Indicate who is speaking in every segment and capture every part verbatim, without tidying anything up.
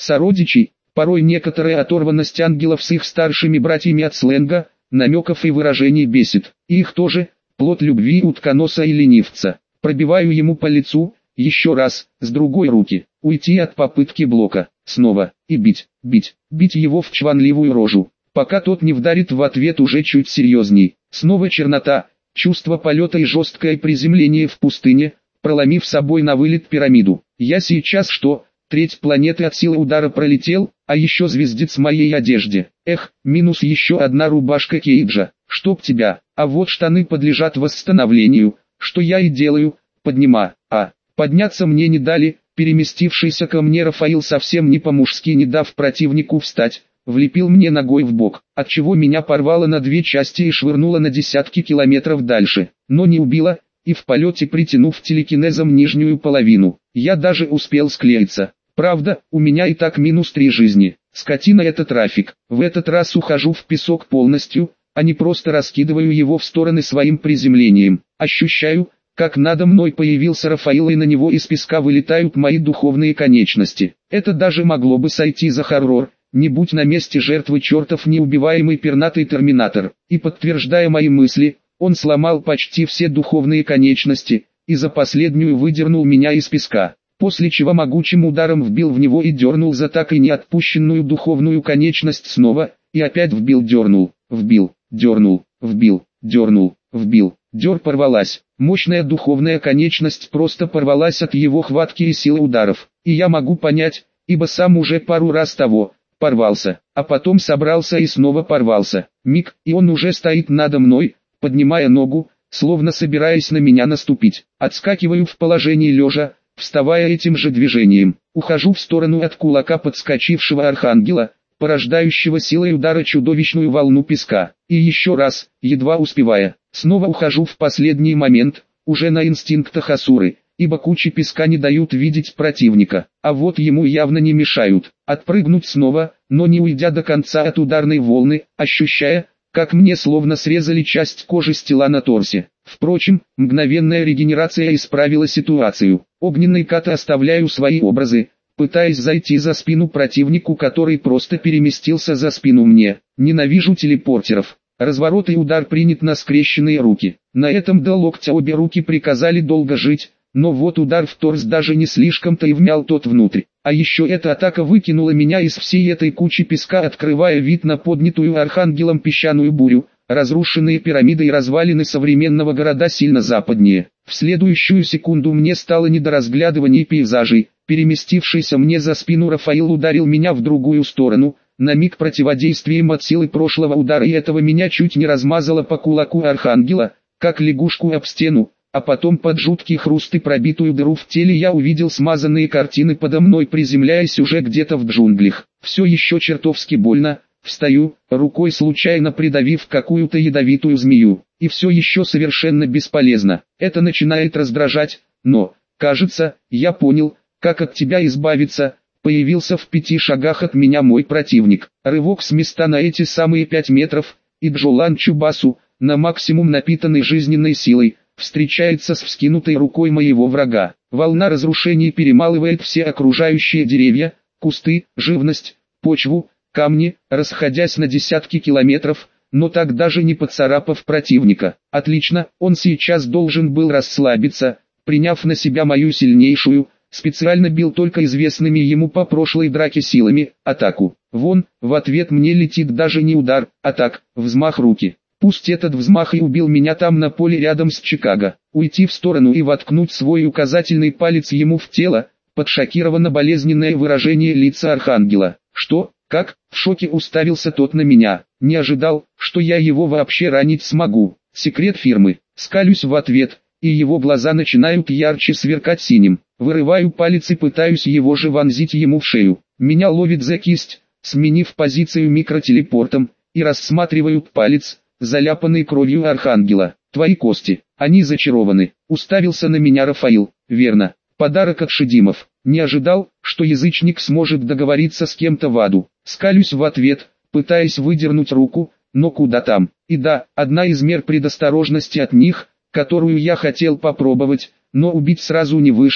Speaker 1: сородичей, порой некоторая оторванность ангелов с их старшими братьями от сленга, намеков и выражений бесит. И их тоже, плод любви утконоса и ленивца. Пробиваю ему по лицу, еще раз, с другой руки, уйти от попытки блока, снова, и бить, бить, бить его в чванливую рожу, пока тот не вдарит в ответ уже чуть серьезней. Снова чернота, чувство полета и жесткое приземление в пустыне, проломив собой на вылет пирамиду. Я сейчас что, треть планеты от силы удара пролетел, а еще звездец в моей одежде. Эх, минус еще одна рубашка Кейджа, чтоб тебя, а вот штаны подлежат восстановлению, что я и делаю, поднима, а, подняться мне не дали, переместившийся ко мне Рафаил совсем не по-мужски не дав противнику встать, влепил мне ногой в бок, отчего меня порвало на две части и швырнуло на десятки километров дальше, но не убило, и в полете притянув телекинезом нижнюю половину, я даже успел склеиться. Правда, у меня и так минус три жизни. Скотина это трафик. В этот раз ухожу в песок полностью, а не просто раскидываю его в стороны своим приземлением. Ощущаю, как надо мной появился Рафаил, и на него из песка вылетают мои духовные конечности. Это даже могло бы сойти за хоррор, не будь на месте жертвы чертов неубиваемый пернатый терминатор. И подтверждая мои мысли, он сломал почти все духовные конечности, и за последнюю выдернул меня из песка, после чего могучим ударом вбил в него и дернул за так и не отпущенную духовную конечность снова, и опять вбил, дернул, вбил, дернул, вбил, дернул, вбил, дер порвалась. Мощная духовная конечность просто порвалась от его хватки и силы ударов, и я могу понять, ибо сам уже пару раз того, порвался, а потом собрался и снова порвался. Миг, и он уже стоит надо мной, поднимая ногу, словно собираясь на меня наступить. Отскакиваю в положении лежа, вставая этим же движением, ухожу в сторону от кулака подскочившего архангела, порождающего силой удара чудовищную волну песка, и еще раз, едва успевая, снова ухожу в последний момент, уже на инстинктах асуры, ибо кучи песка не дают видеть противника, а вот ему явно не мешают, отпрыгнуть снова, но не уйдя до конца от ударной волны, ощущая, как мне словно срезали часть кожи с тела на торсе. Впрочем, мгновенная регенерация исправила ситуацию. Огненный кат оставляю свои образы, пытаясь зайти за спину противнику, который просто переместился за спину мне. Ненавижу телепортеров. Разворот и удар принят на скрещенные руки. На этом до локтя обе руки приказали долго жить, но вот удар в торс даже не слишком-то и вмял тот внутрь. А еще эта атака выкинула меня из всей этой кучи песка, открывая вид на поднятую архангелом песчаную бурю, разрушенные пирамиды и развалины современного города сильно западнее. В следующую секунду мне стало не до разглядывания пейзажей, переместившийся мне за спину Рафаил ударил меня в другую сторону, на миг противодействием от силы прошлого удара, и этого меня чуть не размазало по кулаку архангела, как лягушку об стену. А потом под жуткий хруст и пробитую дыру в теле я увидел смазанные картины подо мной, приземляясь уже где-то в джунглях. Все еще чертовски больно, встаю, рукой случайно придавив какую-то ядовитую змею. И все еще совершенно бесполезно. Это начинает раздражать, но, кажется, я понял, как от тебя избавиться. Появился в пяти шагах от меня мой противник. Рывок с места на эти самые пять метров, и Джолан Чубасу, на максимум напитанный жизненной силой, встречается с вскинутой рукой моего врага. Волна разрушений перемалывает все окружающие деревья, кусты, живность, почву, камни, расходясь на десятки километров, но так даже не поцарапав противника. Отлично, он сейчас должен был расслабиться, приняв на себя мою сильнейшую, специально бил только известными ему по прошлой драке силами, атаку. Вон, в ответ мне летит даже не удар, а так, взмах руки. Пусть этот взмах и убил меня там на поле рядом с Чикаго. Уйти в сторону и воткнуть свой указательный палец ему в тело, под шокированно болезненное выражение лица архангела. Что, как, в шоке уставился тот на меня. Не ожидал, что я его вообще ранить смогу. Секрет фирмы. Скалюсь в ответ, и его глаза начинают ярче сверкать синим. Вырываю палец и пытаюсь его же вонзить ему в шею. Меня ловит за кисть, сменив позицию микротелепортом, и рассматривают палец, заляпанный кровью архангела. Твои кости, они зачарованы. Уставился на меня Рафаил. Верно, подарок от Шедимов. Не ожидал, что язычник сможет договориться с кем-то в аду. Скалюсь в ответ, пытаясь выдернуть руку, но куда там. И да, одна из мер предосторожности от них, которую я хотел попробовать, но убить сразу не вышло,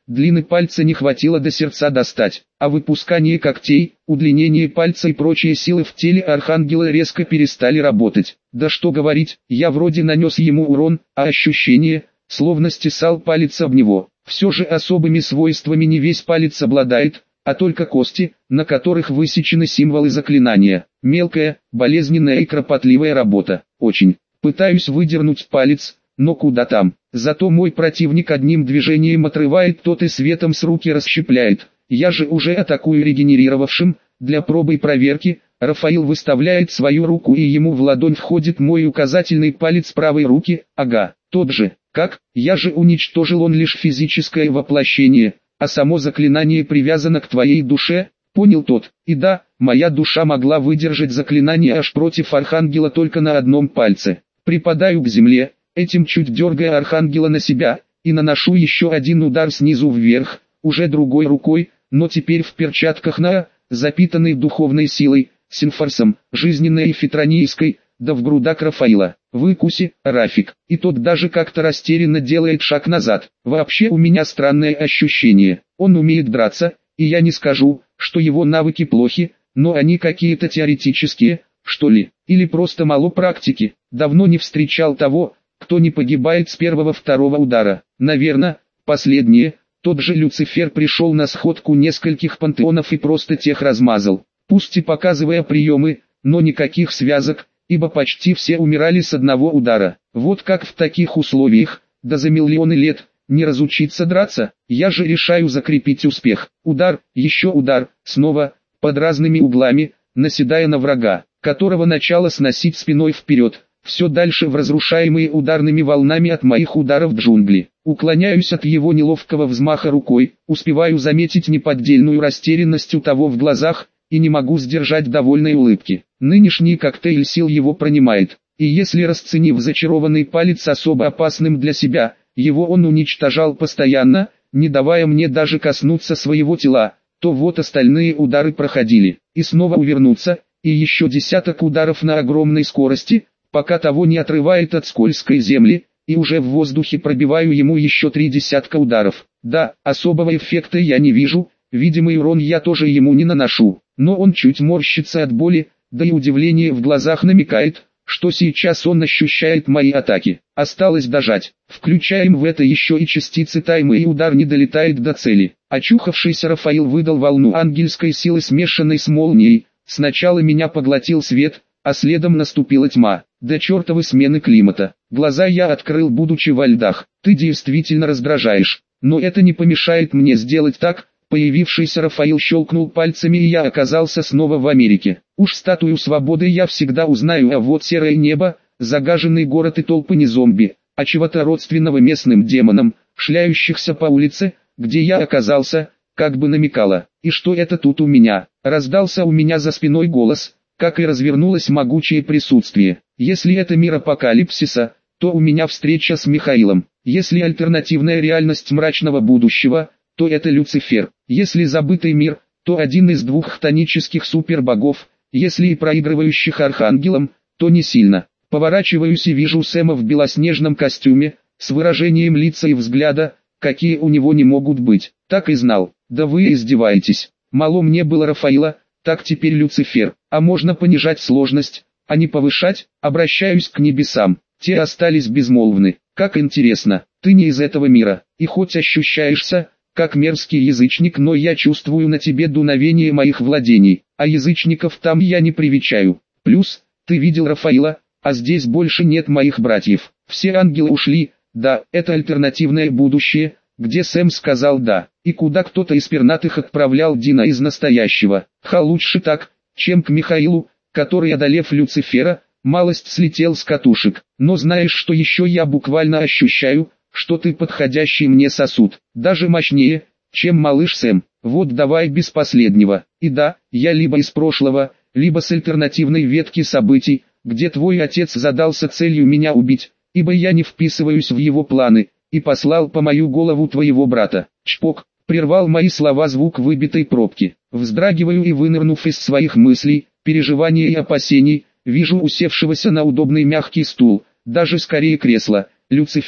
Speaker 1: длины пальца не хватило до сердца достать, а выпускание когтей, удлинение пальца и прочие силы в теле архангела резко перестали работать. Да что говорить, я вроде нанес ему урон, а ощущение, словно стесал палец об него. Все же особыми свойствами не весь палец обладает, а только кости, на которых высечены символы заклинания. Мелкая, болезненная и кропотливая работа. Очень. Пытаюсь выдернуть палец, но куда там. Зато мой противник одним движением отрывает тот и светом с руки расщепляет. Я же уже атакую регенерировавшим. Для пробы и проверки, Рафаил выставляет свою руку и ему в ладонь входит мой указательный палец правой руки. Ага, тот же. Как? Я же уничтожил он лишь физическое воплощение, а само заклинание привязано к твоей душе, понял тот. И да, моя душа могла выдержать заклинание аж против архангела только на одном пальце. Припадаю к земле, этим чуть дергая архангела на себя, и наношу еще один удар снизу вверх, уже другой рукой, но теперь в перчатках на, запитанной духовной силой, синфорсом, жизненной и фитронийской, да в грудак Рафаила. Выкуси, Рафик. И тот даже как-то растерянно делает шаг назад. Вообще у меня странное ощущение. Он умеет драться, и я не скажу, что его навыки плохи, но они какие-то теоретические, что ли, или просто мало практики. Давно не встречал того, кто не погибает с первого-второго удара. Наверное, последнее, тот же Люцифер пришел на сходку нескольких пантеонов и просто тех размазал. Пусть и показывая приемы, но никаких связок, ибо почти все умирали с одного удара. Вот как в таких условиях, да за миллионы лет, не разучиться драться, я же решаю закрепить успех. Удар, еще удар, снова, под разными углами, наседая на врага, которого начало сносить спиной вперед, все дальше в разрушаемые ударными волнами от моих ударов джунгли. Уклоняюсь от его неловкого взмаха рукой, успеваю заметить неподдельную растерянность у того в глазах, и не могу сдержать довольной улыбки. Нынешний коктейль сил его пронимает, и если расценив зачарованный палец особо опасным для себя, его он уничтожал постоянно, не давая мне даже коснуться своего тела, то вот остальные удары проходили, и снова увернуться, и еще десяток ударов на огромной скорости, пока того не отрывает от скользкой земли, и уже в воздухе пробиваю ему еще три десятка ударов. Да, особого эффекта я не вижу, видимый урон я тоже ему не наношу, но он чуть морщится от боли, да и удивление в глазах намекает, что сейчас он ощущает мои атаки. Осталось дожать. Включаем в это еще и частицы тайма, и удар не долетает до цели. Очухавшийся Рафаил выдал волну ангельской силы, смешанной с молнией. Сначала меня поглотил свет, а следом наступила тьма. До чертовой смены климата. Глаза я открыл, будучи во льдах. Ты действительно раздражаешь. Но это не помешает мне сделать так. Появившийся Рафаил щелкнул пальцами, и я оказался снова в Америке. Уж статую свободы я всегда узнаю, а вот серое небо, загаженный город и толпы не зомби, а чего-то родственного местным демонам, шляющихся по улице, где я оказался, как бы намекало. И что это тут у меня? Раздался у меня за спиной голос, как и развернулось могучее присутствие. Если это мир апокалипсиса, то у меня встреча с Михаилом. Если альтернативная реальность мрачного будущего, то это Люцифер. Если забытый мир, то один из двух хтонических супербогов. Если и проигрывающих архангелом, то не сильно. Поворачиваюсь и вижу Сэма в белоснежном костюме, с выражением лица и взгляда, какие у него не могут быть. Так и знал. Да вы издеваетесь. Мало мне было Рафаила, так теперь Люцифер. А можно понижать сложность, а не повышать? Обращаюсь к небесам. Те остались безмолвны. Как интересно, ты не из этого мира, и хоть ощущаешься как мерзкий язычник, но я чувствую на тебе дуновение моих владений, а язычников там я не привечаю. Плюс, ты видел Рафаила, а здесь больше нет моих братьев. Все ангелы ушли, да, это альтернативное будущее, где Сэм сказал да, и куда кто-то из пернатых отправлял Дина из настоящего. Ха, лучше так, чем к Михаилу, который, одолев Люцифера, малость слетел с катушек. Но знаешь, что еще я буквально ощущаю? Что ты подходящий мне сосуд, даже мощнее, чем малыш Сэм. Вот давай без последнего. И да, я либо из прошлого, либо с альтернативной ветки событий, где твой отец задался целью меня убить, ибо я не вписываюсь в его планы, и послал по мою голову твоего брата. Чпок, прервал мои слова звук выбитой пробки. Вздрагиваю и, вынырнув из своих мыслей, переживаний и опасений, вижу усевшегося на удобный мягкий стул, даже скорее кресло, Люцифера,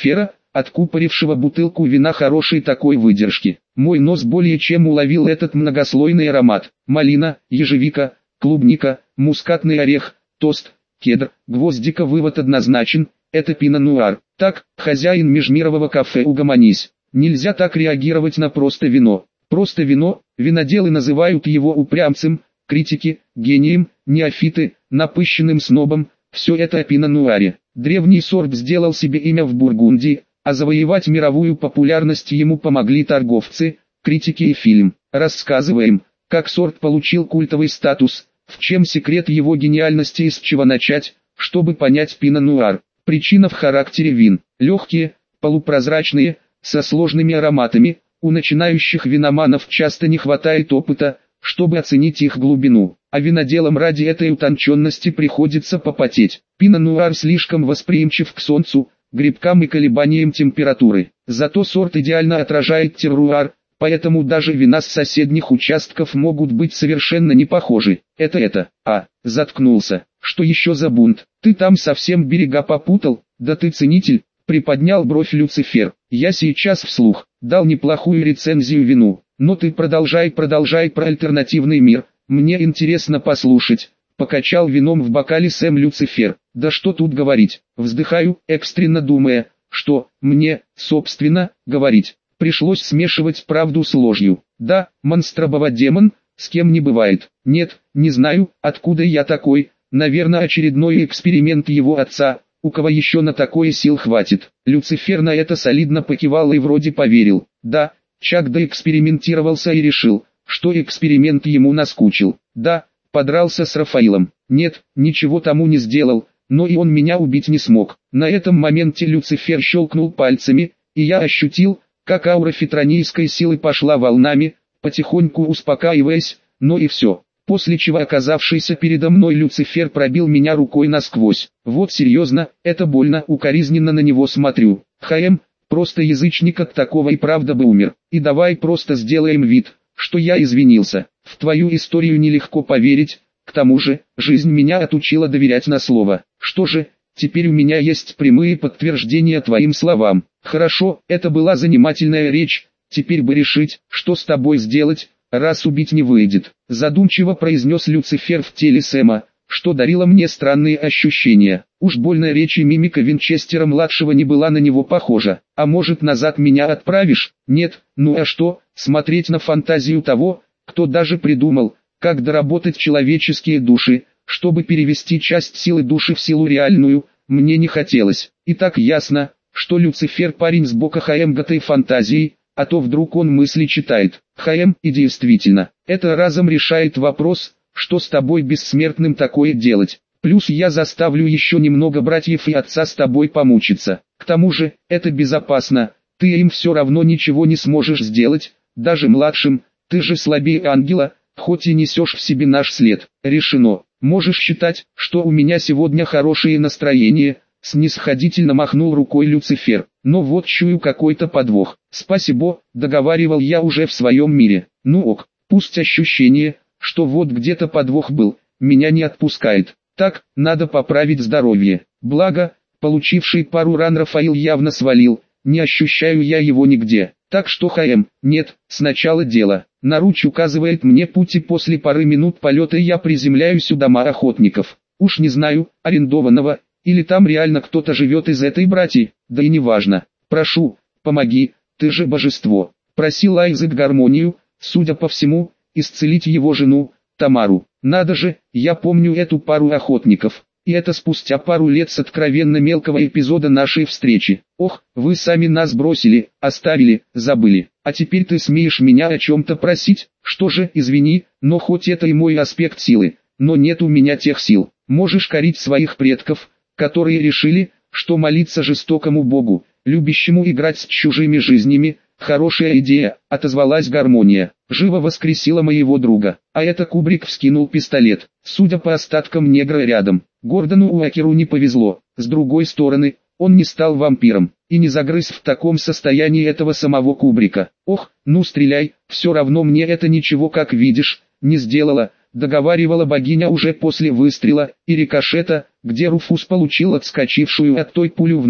Speaker 1: откупорившего бутылку вина хорошей такой выдержки. Мой нос более чем уловил этот многослойный аромат. Малина, ежевика, клубника, мускатный орех, тост, кедр, гвоздика. Вывод однозначен, это пино-нуар. Так, хозяин межмирового кафе, угомонись. Нельзя так реагировать на просто вино. Просто вино, виноделы называют его упрямцем, критики, гением, неофиты, напыщенным снобом. Все это о пино-нуаре. Древний сорт сделал себе имя в Бургундии, а завоевать мировую популярность ему помогли торговцы, критики и фильм. Рассказываем, как сорт получил культовый статус, в чем секрет его гениальности и с чего начать, чтобы понять пино-нуар. Причина в характере вин. Легкие, полупрозрачные, со сложными ароматами. У начинающих виноманов часто не хватает опыта, чтобы оценить их глубину, а виноделам ради этой утонченности приходится попотеть. Пино-нуар слишком восприимчив к солнцу, грибкам и колебаниям температуры. Зато сорт идеально отражает терруар, поэтому даже вина с соседних участков могут быть совершенно не похожи. Это это. А, заткнулся. Что еще за бунт? Ты там совсем берега попутал? Да ты ценитель. Приподнял бровь Люцифер. Я сейчас вслух дал неплохую рецензию вину. Но ты продолжай, продолжай про альтернативный мир. Мне интересно послушать. Покачал вином в бокале Сэм Люцифер. Да что тут говорить. Вздыхаю, экстренно думая, что мне, собственно, говорить. Пришлось смешивать правду с ложью. Да, монстробова демон, с кем не бывает. Нет, не знаю, откуда я такой. Наверное, очередной эксперимент его отца. У кого еще на такое сил хватит? Люцифер на это солидно покивал и вроде поверил. Да, Чак доэкспериментировался и решил, что эксперимент ему наскучил. Да, подрался с Рафаилом. Нет, ничего тому не сделал, но и он меня убить не смог. На этом моменте Люцифер щелкнул пальцами, и я ощутил, как аура фитронийской силы пошла волнами, потихоньку успокаиваясь, но и все. После чего оказавшийся передо мной Люцифер пробил меня рукой насквозь. Вот серьезно, это больно, укоризненно на него смотрю. ХМ, просто язычник от такого и правда бы умер. И давай просто сделаем вид, что я извинился. В твою историю нелегко поверить, к тому же, жизнь меня отучила доверять на слово. Что же, теперь у меня есть прямые подтверждения твоим словам. Хорошо, это была занимательная речь, теперь бы решить, что с тобой сделать, раз убить не выйдет. Задумчиво произнес Люцифер в теле Сэма, что дарило мне странные ощущения. Уж больно речь и мимика Винчестера-младшего не была на него похожа. А может, назад меня отправишь? Нет, ну а что, смотреть на фантазию того, кто даже придумал, как доработать человеческие души, чтобы перевести часть силы души в силу реальную, мне не хотелось. И так ясно, что Люцифер парень с бока ХМ-готой фантазии, а то вдруг он мысли читает. ХМ, и действительно, это разом решает вопрос, что с тобой бессмертным такое делать. Плюс я заставлю еще немного братьев и отца с тобой помучиться. К тому же, это безопасно, ты им все равно ничего не сможешь сделать, даже младшим, ты же слабее ангела, хоть и несешь в себе наш след. Решено. Можешь считать, что у меня сегодня хорошее настроение. Снисходительно махнул рукой Люцифер. Но вот чую какой-то подвох. Спасибо, договаривал я уже в своем мире. Ну ок, пусть ощущение, что вот где-то подвох был, меня не отпускает. Так, надо поправить здоровье. Благо, получивший пару ран Рафаил явно свалил, не ощущаю я его нигде. Так что ХМ, нет, сначала дело. Наруч указывает мне путь, и после пары минут полета я приземляюсь у дома охотников. Уж не знаю, арендованного, или там реально кто-то живет из этой братьи, да и неважно. Прошу, помоги, ты же божество. Просил Айзек гармонию, судя по всему, исцелить его жену, Тамару. Надо же, я помню эту пару охотников. И это спустя пару лет с откровенно мелкого эпизода нашей встречи. Ох, вы сами нас бросили, оставили, забыли. А теперь ты смеешь меня о чем-то просить? Что же, извини, но хоть это и мой аспект силы, но нет у меня тех сил. Можешь корить своих предков, которые решили, что молиться жестокому богу, любящему играть с чужими жизнями, хорошая идея, отозвалась гармония. Живо воскресила моего друга. А это Кубрик вскинул пистолет. Судя по остаткам негра рядом, Гордону Уакеру не повезло. С другой стороны, он не стал вампиром, и не загрыз в таком состоянии этого самого Кубрика. Ох, ну стреляй, все равно мне это ничего, как видишь, не сделала, договаривала богиня уже после выстрела и рикошета, где Руфус получил отскочившую от той пулю в ногу.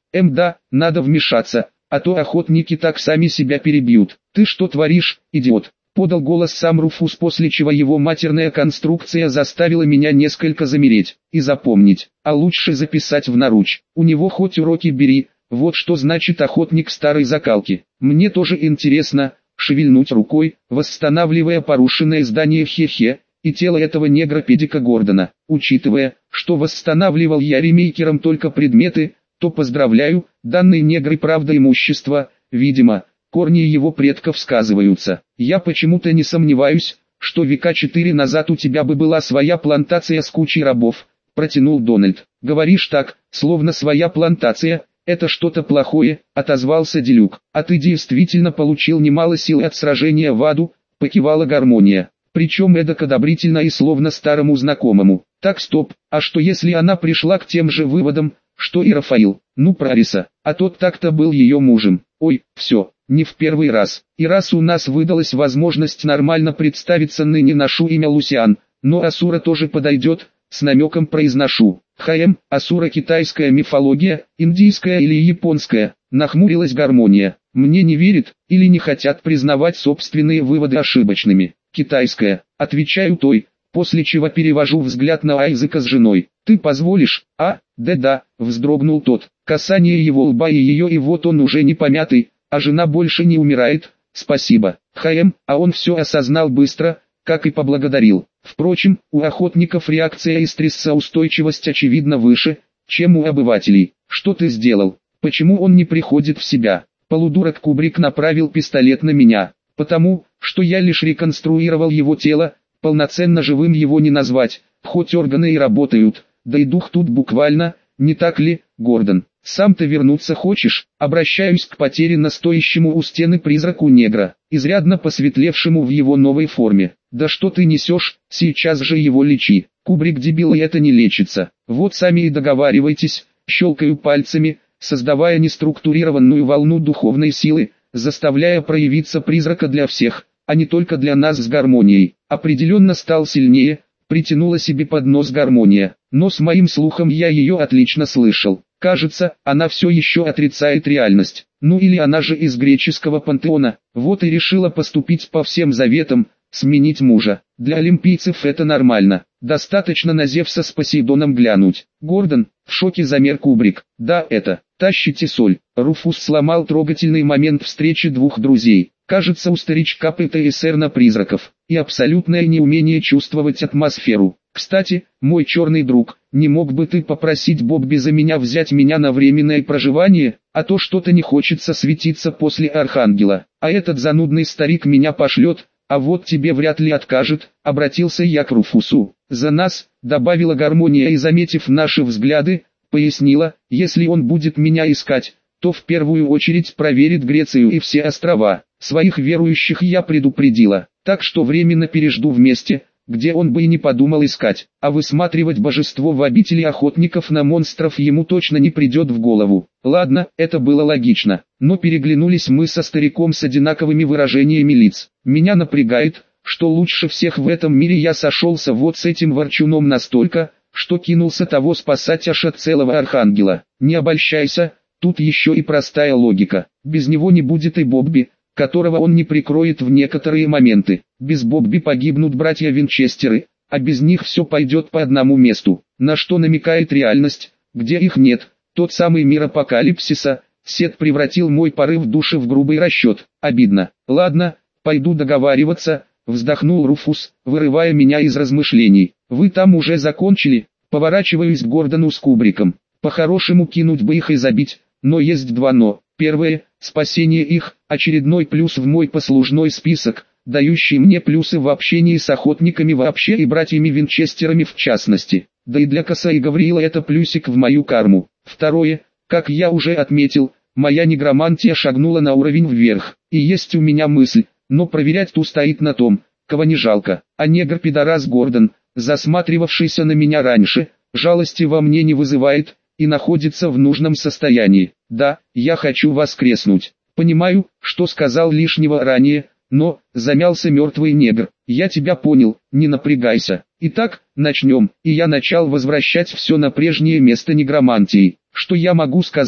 Speaker 1: Мда, надо вмешаться, а то охотники так сами себя перебьют. Ты что творишь, идиот? Подал голос сам Руфус, после чего его матерная конструкция заставила меня несколько замереть и запомнить, а лучше записать в наруч. У него хоть уроки бери, вот что значит охотник старой закалки. Мне тоже интересно, шевельнуть рукой, восстанавливая порушенное здание хе-хе, и тело этого негра-педика Гордона. Учитывая, что восстанавливал я ремейкером только предметы, то поздравляю, данный негр и правда имущество, видимо, корни его предков сказываются. Я почему-то не сомневаюсь, что века четыре назад у тебя бы была своя плантация с кучей рабов, протянул Дональд. Говоришь так, словно своя плантация, это что-то плохое, отозвался Делюк. А ты действительно получил немало сил от сражения в аду, покивала Гармония. Причем эдак одобрительно и словно старому знакомому. Так, стоп, а что если она пришла к тем же выводам, что и Рафаил? Ну про Ариса, а тот так-то был ее мужем. Ой, все, не в первый раз. И раз у нас выдалась возможность нормально представиться, ныне ношу имя Лусиан, но Асура тоже подойдет, с намеком произношу. ХМ, Асура китайская мифология, индийская или японская, нахмурилась Гармония. Мне не верят, или не хотят признавать собственные выводы ошибочными. Китайская, отвечаю той, после чего перевожу взгляд на Айзека с женой. Ты позволишь? А, да-да, вздрогнул тот. Касание его лба и ее, и вот он уже не помятый, а жена больше не умирает. Спасибо. ХМ, а он все осознал быстро, как и поблагодарил. Впрочем, у охотников реакция и стрессоустойчивость очевидно выше, чем у обывателей. Что ты сделал? Почему он не приходит в себя? Полудурок Кубрик направил пистолет на меня. Потому, что я лишь реконструировал его тело, полноценно живым его не назвать, хоть органы и работают, да и дух тут буквально, не так ли, Гордон? Сам-то вернуться хочешь? Обращаюсь к потерянно стоящему у стены призраку негра, изрядно посветлевшему в его новой форме. Да что ты несешь, сейчас же его лечи. Кубрик дебил, и это не лечится. Вот сами и договаривайтесь, щелкаю пальцами, создавая неструктурированную волну духовной силы, заставляя проявиться призрака для всех, а не только для нас с Гармонией. Определенно стал сильнее, притянула себе под нос Гармония, но с моим слухом я ее отлично слышал. Кажется, она все еще отрицает реальность. Ну или она же из греческого пантеона, вот и решила поступить по всем заветам, сменить мужа. Для олимпийцев это нормально, достаточно на Зевса с Посейдоном глянуть. Гордон, в шоке замер Кубрик. Да, это, тащите соль. Руфус сломал трогательный момент встречи двух друзей. Кажется, у старичка ПТСР на призраков, и абсолютное неумение чувствовать атмосферу. Кстати, мой черный друг, не мог бы ты попросить Бобби за меня взять меня на временное проживание, а то что-то не хочется светиться после Архангела, а этот занудный старик меня пошлет, а вот тебе вряд ли откажет, обратился я к Руфусу. За нас, добавила Гармония и, заметив наши взгляды, пояснила, если он будет меня искать, то в первую очередь проверит Грецию и все острова. Своих верующих я предупредила, так что временно пережду в месте, где он бы и не подумал искать, а высматривать божество в обители охотников на монстров ему точно не придет в голову. Ладно, это было логично, но переглянулись мы со стариком с одинаковыми выражениями лиц. Меня напрягает, что лучше всех в этом мире я сошелся вот с этим ворчуном настолько, что кинулся того спасать аж от целого архангела. Не обольщайся, тут еще и простая логика, без него не будет и Бобби, которого он не прикроет в некоторые моменты. Без Бобби погибнут братья Винчестеры, а без них все пойдет по одному месту. На что намекает реальность, где их нет, тот самый мир апокалипсиса. Сет превратил мой порыв души в грубый расчет. Обидно. Ладно, пойду договариваться, вздохнул Руфус, вырывая меня из размышлений. Вы там уже закончили? Поворачиваюсь к Гордону с Кубриком. По-хорошему кинуть бы их и забить, но есть два но. Первое, спасение их, очередной плюс в мой послужной список, дающий мне плюсы в общении с охотниками вообще и братьями Винчестерами в частности. Да и для Коса и Гавриила это плюсик в мою карму. Второе, как я уже отметил, моя негромантия шагнула на уровень вверх. И есть у меня мысль, но проверять ту стоит на том, кого не жалко. А негр-пидорас Гордон, засматривавшийся на меня раньше, жалости во мне не вызывает и находится в нужном состоянии. Да, я хочу воскреснуть. Понимаю, что сказал лишнего ранее, но, замялся мертвый негр, я тебя понял, не напрягайся. Итак, начнем, и я начал возвращать все на прежнее место негромантии. Что я могу сказать?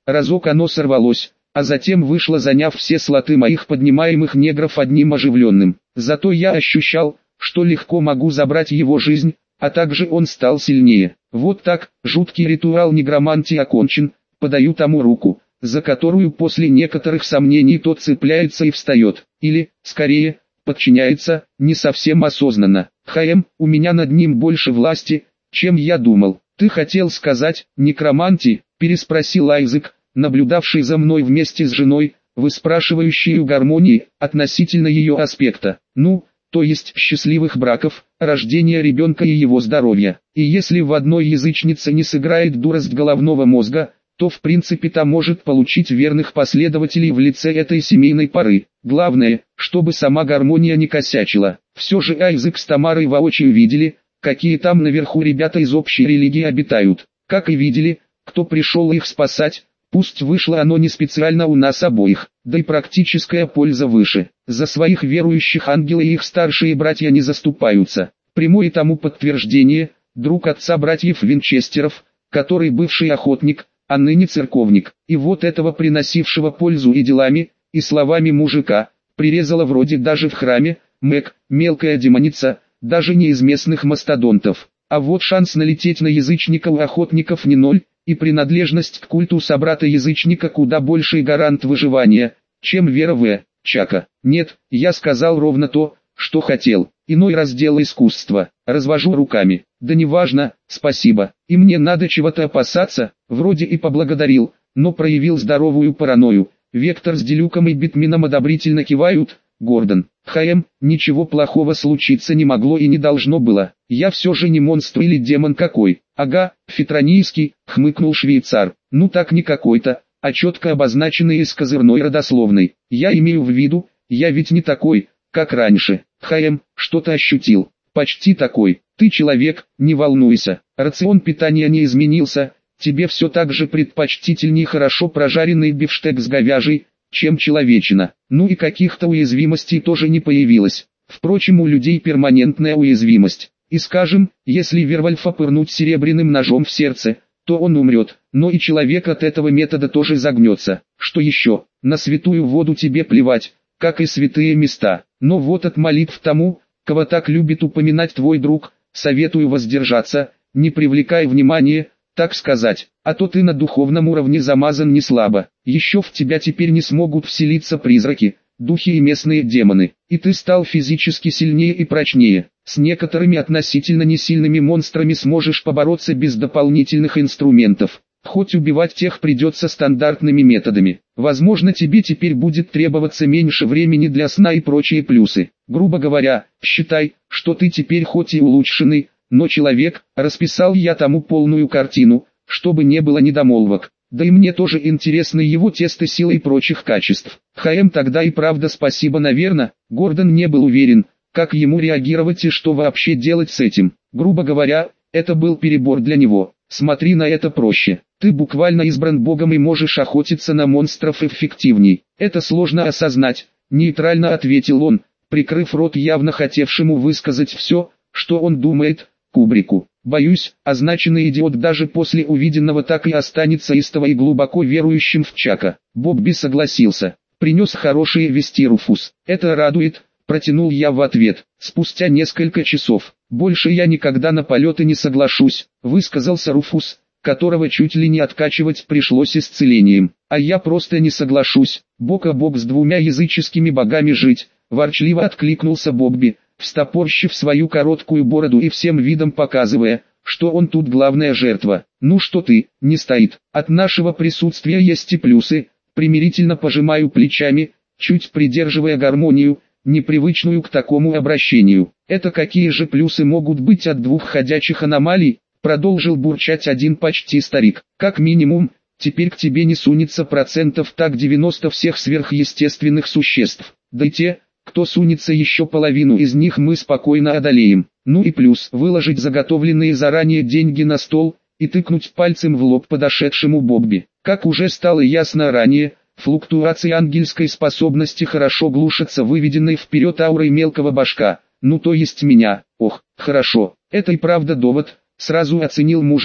Speaker 1: разок оно сорвалось, а затем вышло, заняв все слоты моих поднимаемых негров одним оживленным. Зато я ощущал, что легко могу забрать его жизнь, а также он стал сильнее. Вот так, жуткий ритуал негромантии окончен, подаю тому руку, за которую после некоторых сомнений тот цепляется и встает, или, скорее, подчиняется, не совсем осознанно. Хаэм, у меня над ним больше власти, чем я думал. Ты хотел сказать, некромантии? Переспросил Айзек, наблюдавший за мной вместе с женой, выспрашивающей у гармонии, относительно ее аспекта. Ну, то есть счастливых браков, рождения ребенка и его здоровья. И если в одной язычнице не сыграет дурость головного мозга, то в принципе та может получить верных последователей в лице этой семейной пары. Главное, чтобы сама гармония не косячила. Все же Айзек с Тамарой воочию видели, какие там наверху ребята из общей религии обитают. Как и видели, кто пришел их спасать. Пусть вышло оно не специально у нас обоих, да и практическая польза выше. За своих верующих ангелы и их старшие братья не заступаются. Прямое тому подтверждение, друг отца братьев Винчестеров, который бывший охотник, а ныне церковник, и вот этого приносившего пользу и делами, и словами мужика, прирезала вроде даже в храме, Мэг, мелкая демоница, даже не из местных мастодонтов. А вот шанс налететь на язычника у охотников не ноль, и принадлежность к культу собрата-язычника куда больший гарант выживания, чем вера в Чака. Нет, я сказал ровно то, что хотел. Иной раздел искусства. Развожу руками. Да неважно, спасибо. И мне надо чего-то опасаться, вроде и поблагодарил, но проявил здоровую паранойю. Вектор с Делюком и Битмином одобрительно кивают. Гордон, Хаэм, ничего плохого случиться не могло и не должно было. Я все же не монстр или демон какой. Ага, фитронийский, хмыкнул швейцар. Ну так не какой-то, а четко обозначенный из козырной родословной. Я имею в виду, я ведь не такой, как раньше. Хаэм, что-то ощутил. Почти такой. Ты человек, не волнуйся. Рацион питания не изменился. Тебе все так же предпочтительнее хорошо прожаренный бифштекс с говяжьей, чем человечина. Ну и каких-то уязвимостей тоже не появилось. Впрочем, у людей перманентная уязвимость. И скажем, если Вервольфа пырнуть серебряным ножом в сердце, то он умрет, но и человек от этого метода тоже загнется. Что еще? На святую воду тебе плевать, как и святые места. Но вот от молитв тому, кого так любит упоминать твой друг, советую воздержаться, не привлекай внимания, так сказать, а то ты на духовном уровне замазан не слабо. Еще в тебя теперь не смогут вселиться призраки, духи и местные демоны, и ты стал физически сильнее и прочнее. С некоторыми относительно несильными монстрами сможешь побороться без дополнительных инструментов. Хоть убивать тех придется стандартными методами. Возможно, тебе теперь будет требоваться меньше времени для сна и прочие плюсы. Грубо говоря, считай, что ты теперь хоть и улучшенный, но человек. Расписал я тому полную картину, чтобы не было недомолвок. Да и мне тоже интересны его тесты силы и прочих качеств. Хаэм, тогда и правда спасибо, наверное. Гордон не был уверен, как ему реагировать и что вообще делать с этим. Грубо говоря, это был перебор для него. Смотри на это проще. Ты буквально избран Богом и можешь охотиться на монстров эффективней. Это сложно осознать, нейтрально ответил он, прикрыв рот явно хотевшему высказать все, что он думает, Кубрику. Боюсь, означенный идиот даже после увиденного так и останется истово и глубоко верующим в Чака. Бобби согласился. Принес хорошие вести, Руфус. Это радует, протянул я в ответ. Спустя несколько часов. Больше я никогда на полеты не соглашусь, высказался Руфус, которого чуть ли не откачивать пришлось исцелением. А я просто не соглашусь, бок о бок с двумя языческими богами жить, ворчливо откликнулся Бобби, встопорщив свою короткую бороду и всем видом показывая, что он тут главная жертва. Ну что ты, не стоит, от нашего присутствия есть и плюсы, примирительно пожимаю плечами, чуть придерживая гармонию, непривычную к такому обращению. Это какие же плюсы могут быть от двух ходячих аномалий, продолжил бурчать один почти старик. Как минимум, теперь к тебе не сунется процентов так девяносто всех сверхъестественных существ. Да и те, кто сунется, еще половину из них мы спокойно одолеем. Ну и плюс выложить заготовленные заранее деньги на стол и тыкнуть пальцем в лоб подошедшему Бобби. Как уже стало ясно ранее, флуктуации ангельской способности хорошо глушатся выведенной вперед аурой мелкого башка, ну то есть меня. Ох, хорошо, это и правда довод, сразу оценил мужик,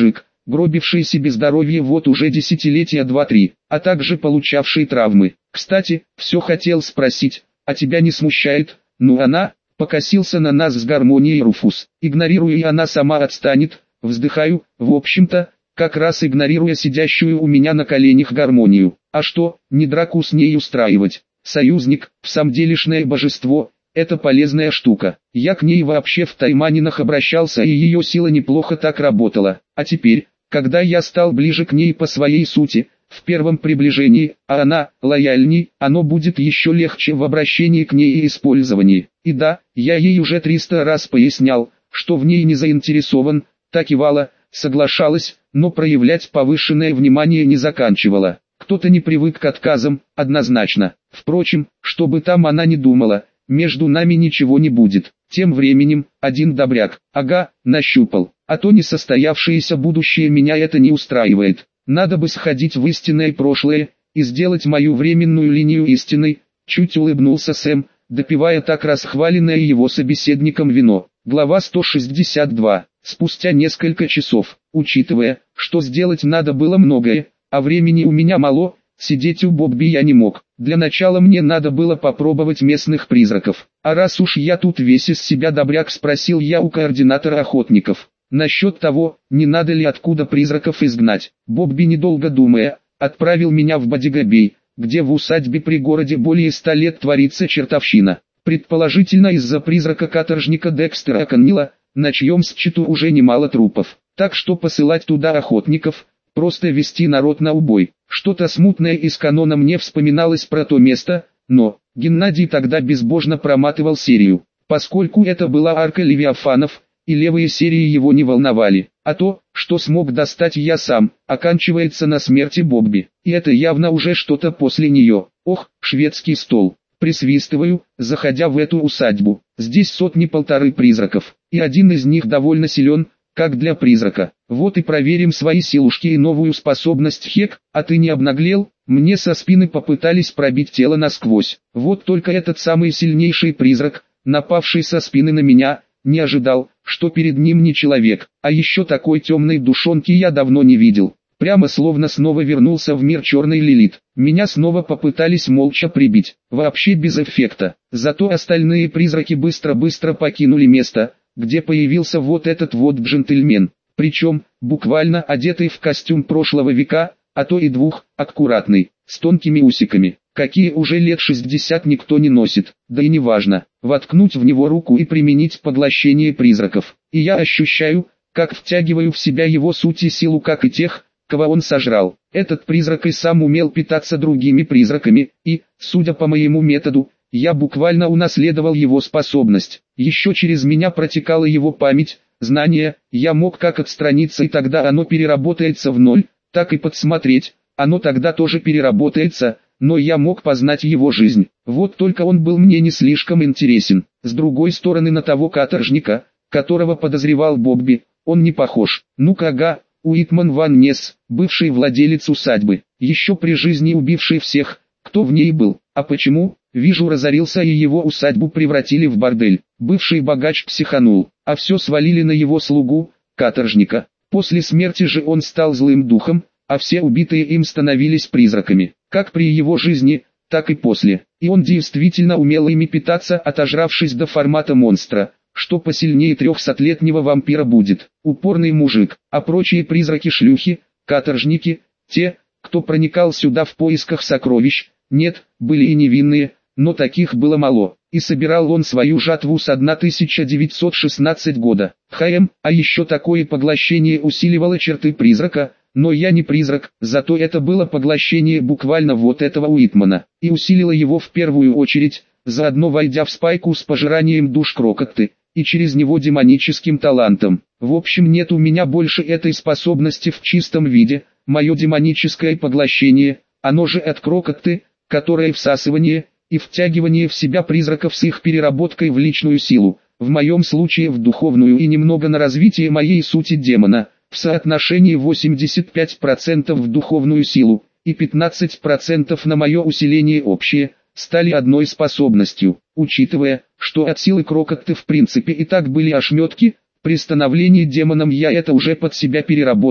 Speaker 1: гробившие себе здоровье вот уже десятилетия два-три, а также получавшие травмы. Кстати, все хотел спросить, а тебя не смущает? Ну она, покосился на нас с гармонией Руфус. Игнорирую, и она сама отстанет, вздыхаю, в общем-то, как раз игнорируя сидящую у меня на коленях гармонию. А что, не драку с ней устраивать? Союзник, в самом делешное божество, это полезная штука. Я к ней вообще в тайманинах обращался, и ее сила неплохо так работала. А теперь, когда я стал ближе к ней по своей сути, в первом приближении, а она лояльней, оно будет еще легче в обращении к ней и использовании. И да, я ей уже триста раз пояснял, что в ней не заинтересован, так кивала, соглашалась, но проявлять повышенное внимание не заканчивала. Кто-то не привык к отказам, однозначно. Впрочем, что бы там она ни думала, между нами ничего не будет. Тем временем, один добряк, ага, нащупал. А то несостоявшееся будущее меня это не устраивает. Надо бы сходить в истинное прошлое, и сделать мою временную линию истиной, чуть улыбнулся Сэм, допивая так расхваленное его собеседником вино. Глава сто шестьдесят два. Спустя несколько часов, учитывая, что сделать надо было многое, а времени у меня мало, сидеть у Бобби я не мог. Для начала мне надо было попробовать местных призраков. А раз уж я тут весь из себя добряк, спросил я у координатора охотников. Насчет того, не надо ли откуда призраков изгнать. Бобби, недолго думая, отправил меня в Бодигабей, где в усадьбе при городе более ста лет творится чертовщина. Предположительно из-за призрака каторжника Декстера Коннила, на чьем счету уже немало трупов. Так что посылать туда охотников, просто вести народ на убой. Что-то смутное из канона мне вспоминалось про то место, но Геннадий тогда безбожно проматывал серию, поскольку это была арка Левиафанов, и левые серии его не волновали. А то, что смог достать я сам, оканчивается на смерти Бобби, и это явно уже что-то после нее. Ох, шведский стол. Присвистываю, заходя в эту усадьбу. Здесь сотни-полторы призраков, и один из них довольно силен, как для призрака. Вот и проверим свои силушки и новую способность. Хек, а ты не обнаглел? Мне со спины попытались пробить тело насквозь. Вот только этот самый сильнейший призрак, напавший со спины на меня, не ожидал, что перед ним не человек, а еще такой темной душонки я давно не видел. Прямо словно снова вернулся в мир черной Лилит. Меня снова попытались молча прибить, вообще без эффекта. Зато остальные призраки быстро-быстро покинули место, где появился вот этот вот джентльмен. Причем, буквально одетый в костюм прошлого века, а то и двух, аккуратный, с тонкими усиками, какие уже лет шестьдесят никто не носит, да и не важно, воткнуть в него руку и применить поглощение призраков. И я ощущаю, как втягиваю в себя его суть и силу, как и тех, кого он сожрал. Этот призрак и сам умел питаться другими призраками, и, судя по моему методу, я буквально унаследовал его способность. Еще через меня протекала его память, знания, я мог как отстраниться, и тогда оно переработается в ноль, так и подсмотреть, оно тогда тоже переработается, но я мог познать его жизнь. Вот только он был мне не слишком интересен. С другой стороны, на того каторжника, которого подозревал Бобби, он не похож. Ну-ка, ага, Уитман Ван Несс, бывший владелец усадьбы, еще при жизни убивший всех, кто в ней был. А почему? Вижу, разорился, и его усадьбу превратили в бордель. Бывший богач психанул, а все свалили на его слугу, каторжника. После смерти же он стал злым духом, а все убитые им становились призраками. Как при его жизни, так и после. И он действительно умел ими питаться, отожравшись до формата монстра, что посильнее трехсотлетнего вампира будет. Упорный мужик, а прочие призраки-шлюхи, каторжники, те, кто проникал сюда в поисках сокровищ, нет, были и невинные, но таких было мало, и собирал он свою жатву с тысяча девятьсот шестнадцатого года. ХМ, а еще такое поглощение усиливало черты призрака, но я не призрак, зато это было поглощение буквально вот этого Уитмана, и усилило его в первую очередь, заодно войдя в спайку с пожиранием душ Крокотты, и через него демоническим талантом. В общем, нет у меня больше этой способности в чистом виде, мое демоническое поглощение, оно же от Крокотты, которое всасывание и втягивание в себя призраков с их переработкой в личную силу, в моем случае в духовную, и немного на развитие моей сути демона, в соотношении восемьдесят пять процентов в духовную силу и пятнадцать процентов на мое усиление общее, стали одной способностью. Учитывая, что от силы Крокотты в принципе и так были ошметки, при становлении демоном я это уже под себя переработал,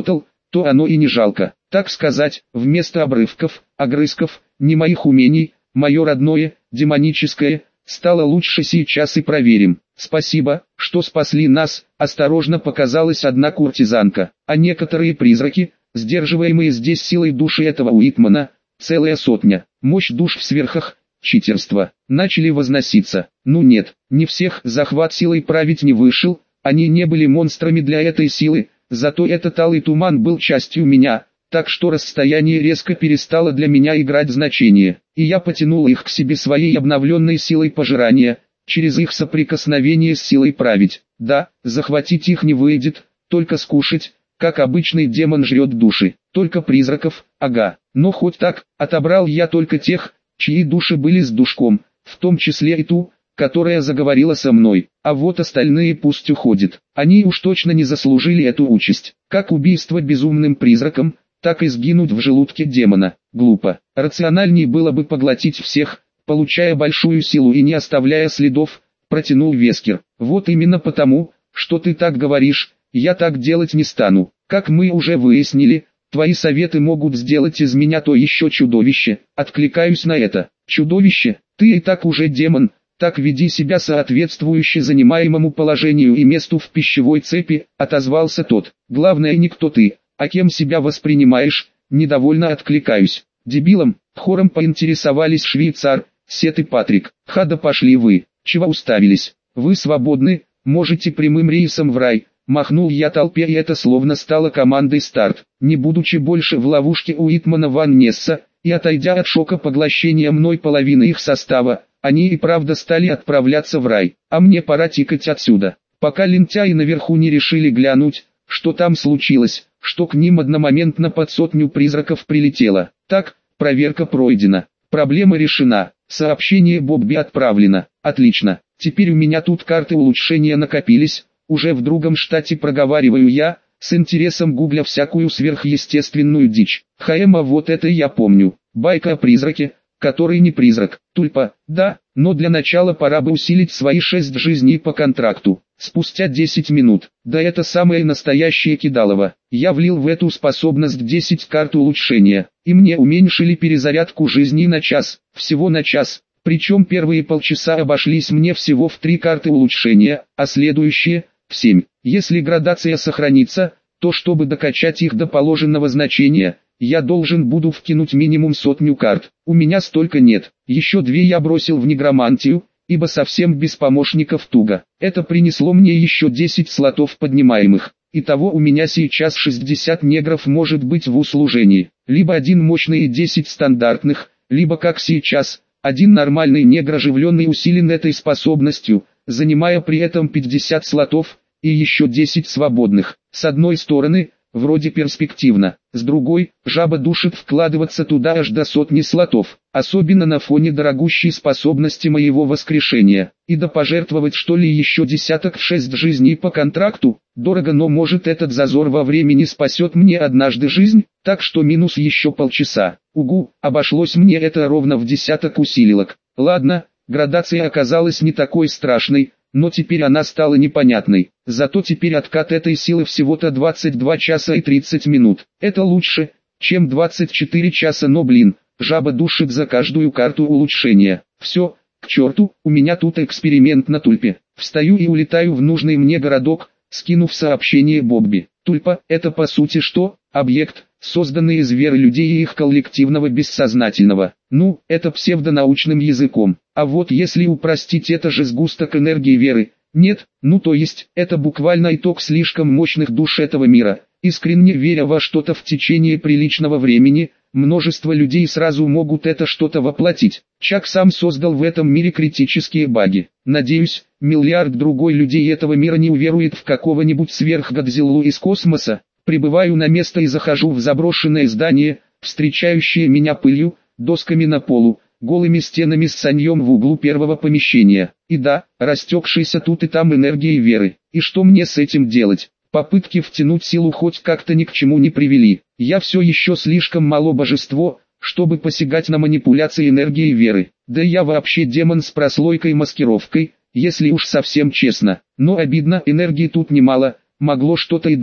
Speaker 1: то оно и не жалко. Так сказать, вместо обрывков, огрызков, не моих умений, мое родное, демоническое, стало лучше сейчас и проверим. Спасибо, что спасли нас, осторожно показалась одна куртизанка, а некоторые призраки, сдерживаемые здесь силой души этого Уитмана, целая сотня, мощь душ в сверхах, читерство, начали возноситься. Ну нет, не всех захват силой править не вышел, они не были монстрами для этой силы, зато этот алый туман был частью меня, так что расстояние резко перестало для меня играть значение, и я потянул их к себе своей обновленной силой пожирания, через их соприкосновение с силой править. Да, захватить их не выйдет, только скушать, как обычный демон жрет души, только призраков, ага, но хоть так, отобрал я только тех, чьи души были с душком, в том числе и ту, которая заговорила со мной, а вот остальные пусть уходят, они уж точно не заслужили эту участь, как убийство безумным призраком, так и сгинуть в желудке демона, глупо, рациональнее было бы поглотить всех, получая большую силу и не оставляя следов, протянул Вескер, вот именно потому, что ты так говоришь, я так делать не стану, как мы уже выяснили, твои советы могут сделать из меня то еще чудовище, откликаюсь на это, чудовище, ты и так уже демон, так веди себя соответствующе занимаемому положению и месту в пищевой цепи, отозвался тот, главное не кто ты, а кем себя воспринимаешь, недовольно откликаюсь, дебилом, хором поинтересовались швейцар, Сет и Патрик, ха да пошли вы, чего уставились, вы свободны, можете прямым рейсом в рай. Махнул я толпе, и это словно стало командой старт. Не будучи больше в ловушке Уитмана Ван Несса, и отойдя от шока поглощения мной половины их состава, они и правда стали отправляться в рай. А мне пора тикать отсюда. Пока лентяи наверху не решили глянуть, что там случилось, что к ним одномоментно под сотню призраков прилетело. Так, проверка пройдена. Проблема решена. Сообщение Бобби отправлено. Отлично. Теперь у меня тут карты улучшения накопились. Уже в другом штате проговариваю я, с интересом гугля всякую сверхъестественную дичь. ХМ, а вот это я помню. Байка о призраке, который не призрак. Тульпа, да, но для начала пора бы усилить свои шесть жизней по контракту. Спустя десять минут, да это самое настоящее кидалово, я влил в эту способность десять карт улучшения, и мне уменьшили перезарядку жизней на час, всего на час. Причем первые полчаса обошлись мне всего в три карты улучшения, а следующие – в семь. Если градация сохранится, то чтобы докачать их до положенного значения, я должен буду вкинуть минимум сотню карт. У меня столько нет, еще две я бросил в негромантию, ибо совсем без помощников туго. Это принесло мне еще десять слотов поднимаемых. Итого у меня сейчас шестьдесят негров может быть в услужении. Либо один мощный и десять стандартных, либо как сейчас, один нормальный негр, оживленный усилен этой способностью, занимая при этом пятьдесят слотов, и еще десять свободных. С одной стороны, вроде перспективно, с другой, жаба душит вкладываться туда аж до сотни слотов, особенно на фоне дорогущей способности моего воскрешения. И да пожертвовать что ли еще десяток в шесть жизней по контракту, дорого, но может этот зазор во времени спасет мне однажды жизнь, так что минус еще полчаса. Угу, обошлось мне это ровно в десяток усилилок. Ладно, градация оказалась не такой страшной, но теперь она стала непонятной. Зато теперь откат этой силы всего-то двадцать два часа и тридцать минут. Это лучше, чем двадцать четыре часа, но блин, жаба душит за каждую карту улучшения. Все, к черту, у меня тут эксперимент на Тульпе. Встаю и улетаю в нужный мне городок, скинув сообщение Бобби. Тульпа – это по сути что? Объект, созданный из веры людей и их коллективного бессознательного. Ну, это псевдонаучным языком. А вот если упростить, это же сгусток энергии веры. Нет, ну то есть, это буквально итог слишком мощных душ этого мира. Искренне веря во что-то в течение приличного времени, множество людей сразу могут это что-то воплотить. Чак сам создал в этом мире критические баги. Надеюсь, миллиард другой людей этого мира не уверует в какого-нибудь сверхгодзиллу из космоса. Прибываю на место и захожу в заброшенное здание, встречающее меня пылью, досками на полу, голыми стенами с саньем в углу первого помещения. И да, растекшейся тут и там энергией веры. И что мне с этим делать? Попытки втянуть силу хоть как-то ни к чему не привели. Я все еще слишком мало божество, чтобы посягать на манипуляции энергией веры. Да я вообще демон с прослойкой-маскировкой, если уж совсем честно. Но обидно, энергии тут немало, могло что-то и дать.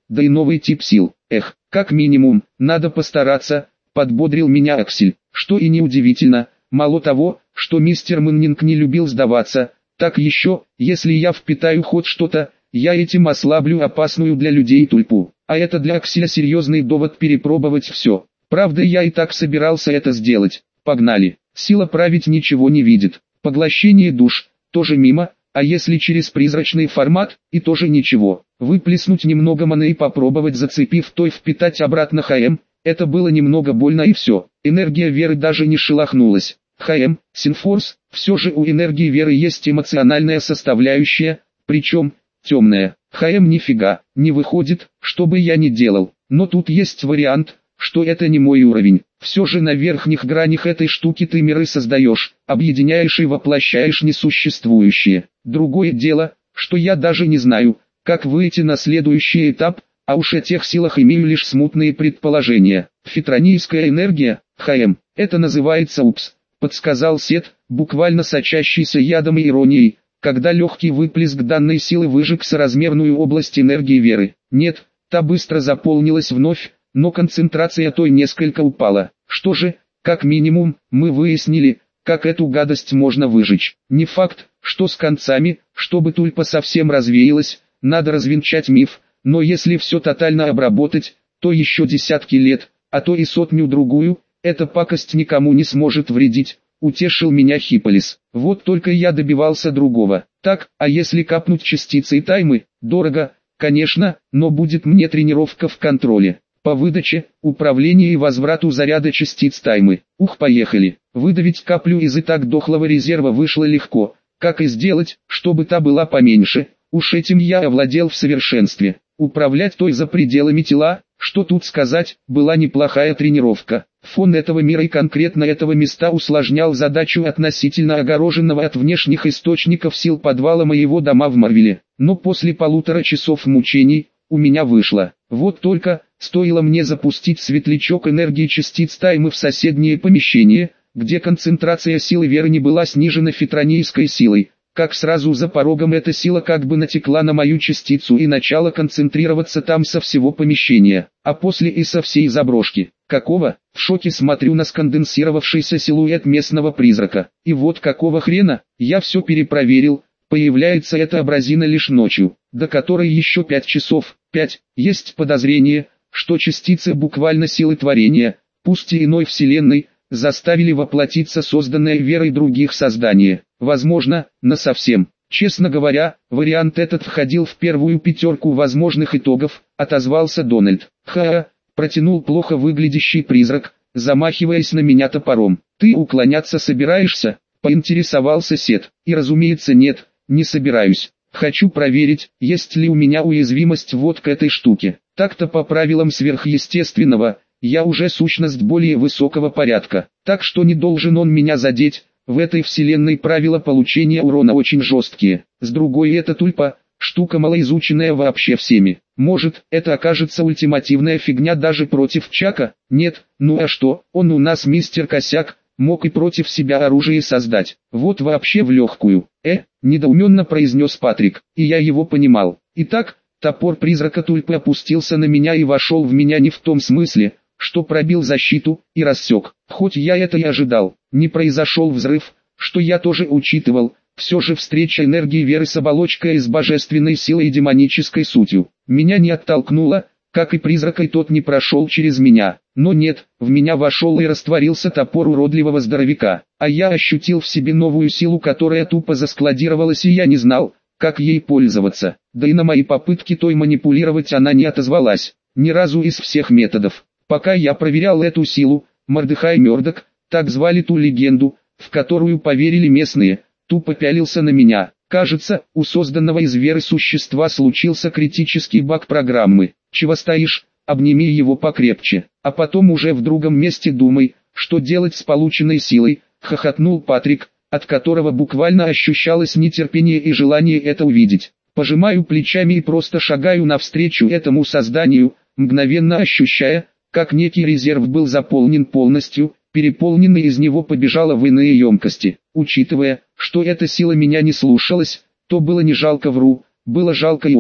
Speaker 1: да и новый тип сил. Эх, как минимум, надо постараться, подбодрил меня Аксель, что и неудивительно, мало того, что мистер Мэннинг не любил сдаваться, так еще, если я впитаю хоть что-то, я этим ослаблю опасную для людей тульпу. А это для Акселя серьезный довод перепробовать все. Правда, я и так собирался это сделать. Погнали. Сила править ничего не видит. Поглощение душ тоже мимо, а если через призрачный формат, и тоже ничего. Выплеснуть немного маны и попробовать, зацепив той, впитать обратно ХМ. Это было немного больно и все. Энергия веры даже не шелохнулась. ХМ, Синфорс, все же у энергии веры есть эмоциональная составляющая, причем темная. ХМ нифига не выходит, что бы я ни делал. Но тут есть вариант, что это не мой уровень. Все же на верхних гранях этой штуки ты миры создаешь, объединяешь и воплощаешь несуществующее. Другое дело, что я даже не знаю, как выйти на следующий этап, а уж о тех силах имею лишь смутные предположения. Фитронийская энергия, ХМ, это называется УПС, подсказал Сет, буквально сочащийся ядом и иронией, когда легкий выплеск данной силы выжег соразмерную область энергии веры. Нет, та быстро заполнилась вновь, но концентрация той несколько упала. Что же, как минимум, мы выяснили, как эту гадость можно выжечь. Не факт, что с концами, чтобы тульпа совсем развеялась, надо развенчать миф, но если все тотально обработать, то еще десятки лет, а то и сотню-другую, эта пакость никому не сможет вредить, утешил меня Хиполис. Вот только я добивался другого. Так, а если капнуть частицы и таймы, дорого, конечно, но будет мне тренировка в контроле. По выдаче, управлению и возврату заряда частиц таймы. Ух, поехали. Выдавить каплю из и так дохлого резерва вышло легко. Как и сделать, чтобы та была поменьше. Уж этим я овладел в совершенстве. Управлять той за пределами тела, что тут сказать, была неплохая тренировка. Фон этого мира и конкретно этого места усложнял задачу относительно огороженного от внешних источников сил подвала моего дома в Марвеле. Но после полутора часов мучений, у меня вышло. Вот только, стоило мне запустить светлячок энергии частиц таймы в соседнее помещение, где концентрация силы веры не была снижена фитронийской силой, как сразу за порогом эта сила как бы натекла на мою частицу и начала концентрироваться там со всего помещения, а после и со всей заброшки. Какого? В шоке смотрю на сконденсировавшийся силуэт местного призрака. И вот какого хрена? Я все перепроверил. Появляется эта абразина лишь ночью, до которой еще пять часов. пять. Есть подозрение, что частицы буквально силы творения, пусть и иной вселенной, заставили воплотиться созданное верой других создания. Возможно, насовсем. Честно говоря, вариант этот входил в первую пятерку возможных итогов, отозвался Дональд. Ха-ха, протянул плохо выглядящий призрак, замахиваясь на меня топором. Ты уклоняться собираешься? Поинтересовался Сет. И разумеется нет, не собираюсь. Хочу проверить, есть ли у меня уязвимость вот к этой штуке. Так-то по правилам сверхъестественного, я уже сущность более высокого порядка, так что не должен он меня задеть. В этой вселенной правила получения урона очень жесткие. С другой, эта тульпа, штука малоизученная вообще всеми. Может, это окажется ультимативная фигня даже против Чака? Нет, ну а что, он у нас мистер Косяк, мог и против себя оружие создать. Вот вообще в легкую. Э, недоуменно произнес Патрик, и я его понимал. Итак, топор призрака тульпы опустился на меня и вошел в меня не в том смысле, что пробил защиту и рассек. Хоть я это и ожидал, не произошел взрыв, что я тоже учитывал. Все же встреча энергии веры с оболочкой с божественной силой и демонической сутью меня не оттолкнула, как и призрака, и тот не прошел через меня. Но нет, в меня вошел и растворился топор уродливого здоровяка, а я ощутил в себе новую силу, которая тупо заскладировалась, и я не знал, как ей пользоваться. Да и на мои попытки той манипулировать она не отозвалась, ни разу из всех методов. Пока я проверял эту силу, Мордехай Мёрдок, так звали ту легенду, в которую поверили местные, тупо пялился на меня. Кажется, у созданного из веры существа случился критический баг программы. Чего стоишь, обними его покрепче, а потом уже в другом месте думай, что делать с полученной силой, хохотнул Патрик, от которого буквально ощущалось нетерпение и желание это увидеть. Пожимаю плечами и просто шагаю навстречу этому созданию, мгновенно ощущая, как некий резерв был заполнен полностью, переполненный из него побежала в иные емкости. Учитывая, что эта сила меня не слушалась, то было не жалко, вру, было жалко и очень.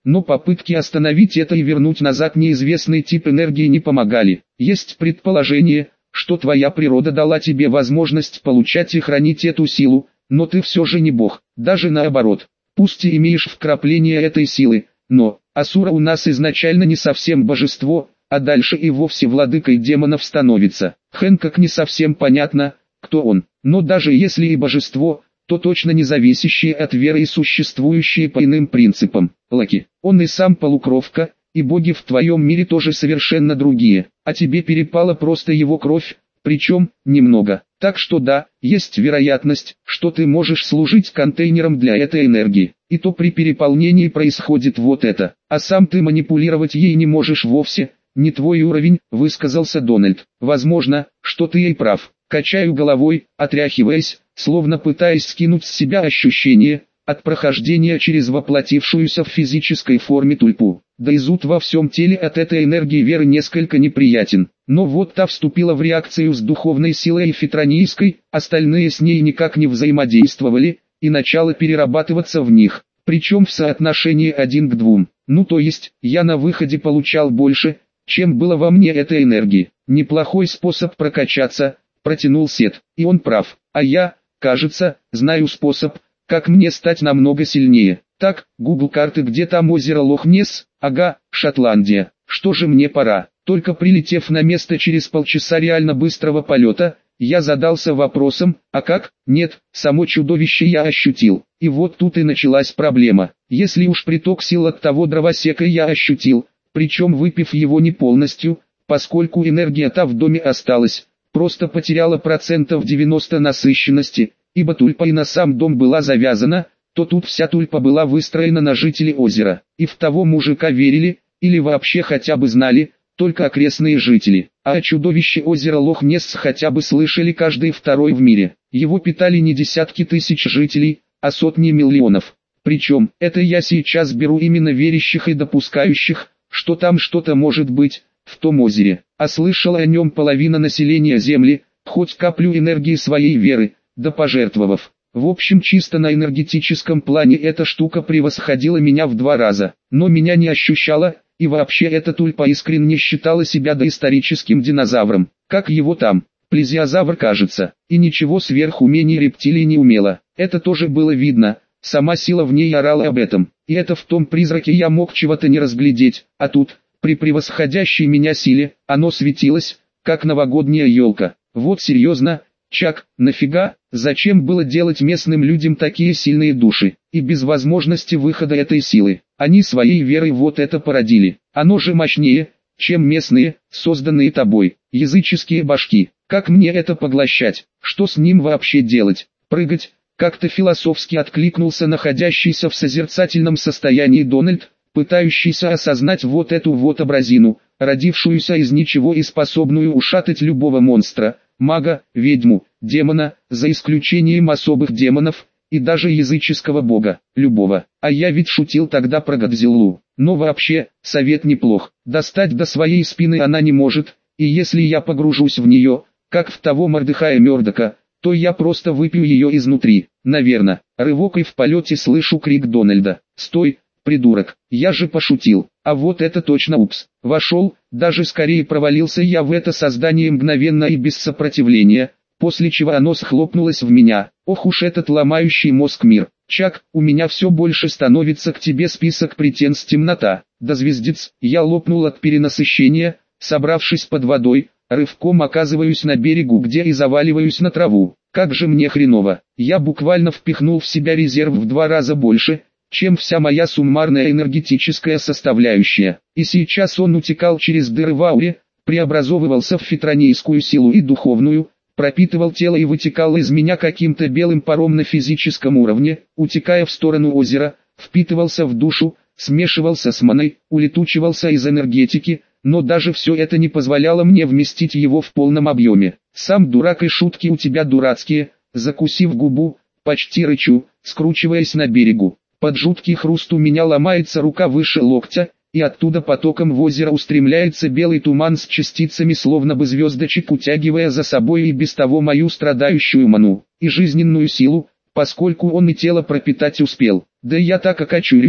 Speaker 1: но попытки остановить это и вернуть назад неизвестный тип энергии не помогали. Есть предположение, что твоя природа дала тебе возможность получать и хранить эту силу, но ты все же не бог, даже наоборот. Пусть и имеешь вкрапление этой силы, но Асура у нас изначально не совсем божество, а дальше и вовсе владыкой демонов становится. Хэнкок не совсем понятно, кто он, но даже если и божество, то точно не зависящие от веры и существующие по иным принципам. Лаки, он и сам полукровка, и боги в твоем мире тоже совершенно другие, а тебе перепала просто его кровь, причем немного. Так что да, есть вероятность, что ты можешь служить контейнером для этой энергии, и то при переполнении происходит вот это, а сам ты манипулировать ей не можешь вовсе, не твой уровень, высказался Дональд. Возможно, что ты и прав. Качаю головой, отряхиваясь, словно пытаясь скинуть с себя ощущение от прохождения через воплотившуюся в физической форме тульпу. Да и зуд во всем теле от этой энергии веры несколько неприятен. Но вот та вступила в реакцию с духовной силой и фитронийской, остальные с ней никак не взаимодействовали, и начало перерабатываться в них, причем в соотношении один к двум. Ну то есть, я на выходе получал больше, чем было во мне этой энергии. Неплохой способ прокачаться, протянул Сет, и он прав, а я, кажется, знаю способ, как мне стать намного сильнее. Так, Google карты, где там озеро Лох-Несс? Ага, Шотландия. Что же мне пора? Только прилетев на место через полчаса реально быстрого полета, я задался вопросом, а как? Нет, само чудовище я ощутил. И вот тут и началась проблема. Если уж приток сил от того дровосека я ощутил, причем выпив его не полностью, поскольку энергия-то в доме осталась, просто потеряла процентов девяносто насыщенности, ибо тульпа и на сам дом была завязана, то тут вся тульпа была выстроена на жителей озера, и в того мужика верили, или вообще хотя бы знали, только окрестные жители, а о чудовище озера Лох-Несс хотя бы слышали каждый второй в мире. Его питали не десятки тысяч жителей, а сотни миллионов. Причем, это я сейчас беру именно верящих и допускающих, что там что-то может быть, в том озере, а слышала о нем половина населения Земли, хоть каплю энергии своей веры, да пожертвовав. В общем, чисто на энергетическом плане эта штука превосходила меня в два раза, но меня не ощущала, и вообще эта тульпа искренне считала себя доисторическим динозавром, как его там, плезиозавр кажется, и ничего сверхумений рептилий не умела. Это тоже было видно, сама сила в ней орала об этом, и это в том призраке я мог чего-то не разглядеть, а тут, при превосходящей меня силе, оно светилось, как новогодняя елка. Вот серьезно, Чак, нафига, зачем было делать местным людям такие сильные души, и без возможности выхода этой силы? Они своей верой вот это породили. Оно же мощнее, чем местные, созданные тобой, языческие башки. Как мне это поглощать? Что с ним вообще делать? Прыгать? Как-то философски откликнулся находящийся в созерцательном состоянии Дональд, пытающийся осознать вот эту вот образину, родившуюся из ничего и способную ушатать любого монстра, мага, ведьму, демона, за исключением особых демонов, и даже языческого бога, любого. А я ведь шутил тогда про Годзиллу. Но вообще, совет неплох. Достать до своей спины она не может, и если я погружусь в нее, как в того Мордехая Мёрдока, то я просто выпью ее изнутри. Наверно. Рывок и в полете слышу крик Дональда. «Стой, придурок, я же пошутил». А вот это точно упс. Вошел, даже скорее провалился я в это создание мгновенно и без сопротивления, после чего оно схлопнулось в меня. Ох уж этот ломающий мозг мир. Чак, у меня все больше становится к тебе список претенз темнота. Да звездец, я лопнул от перенасыщения, собравшись под водой, рывком оказываюсь на берегу, где и заваливаюсь на траву. Как же мне хреново. Я буквально впихнул в себя резерв в два раза больше, чем вся моя суммарная энергетическая составляющая. И сейчас он утекал через дыры в ауре, преобразовывался в фитронийскую силу и духовную, пропитывал тело и вытекал из меня каким-то белым паром на физическом уровне, утекая в сторону озера, впитывался в душу, смешивался с маной, улетучивался из энергетики, но даже все это не позволяло мне вместить его в полном объеме. Сам дурак и шутки у тебя дурацкие, закусив губу, почти рычу, скручиваясь на берегу. Под жуткий хруст у меня ломается рука выше локтя, и оттуда потоком в озеро устремляется белый туман с частицами словно бы звездочек, утягивая за собой и без того мою страдающую ману, и жизненную силу, поскольку он и тело пропитать успел. Да я так окочурюсь,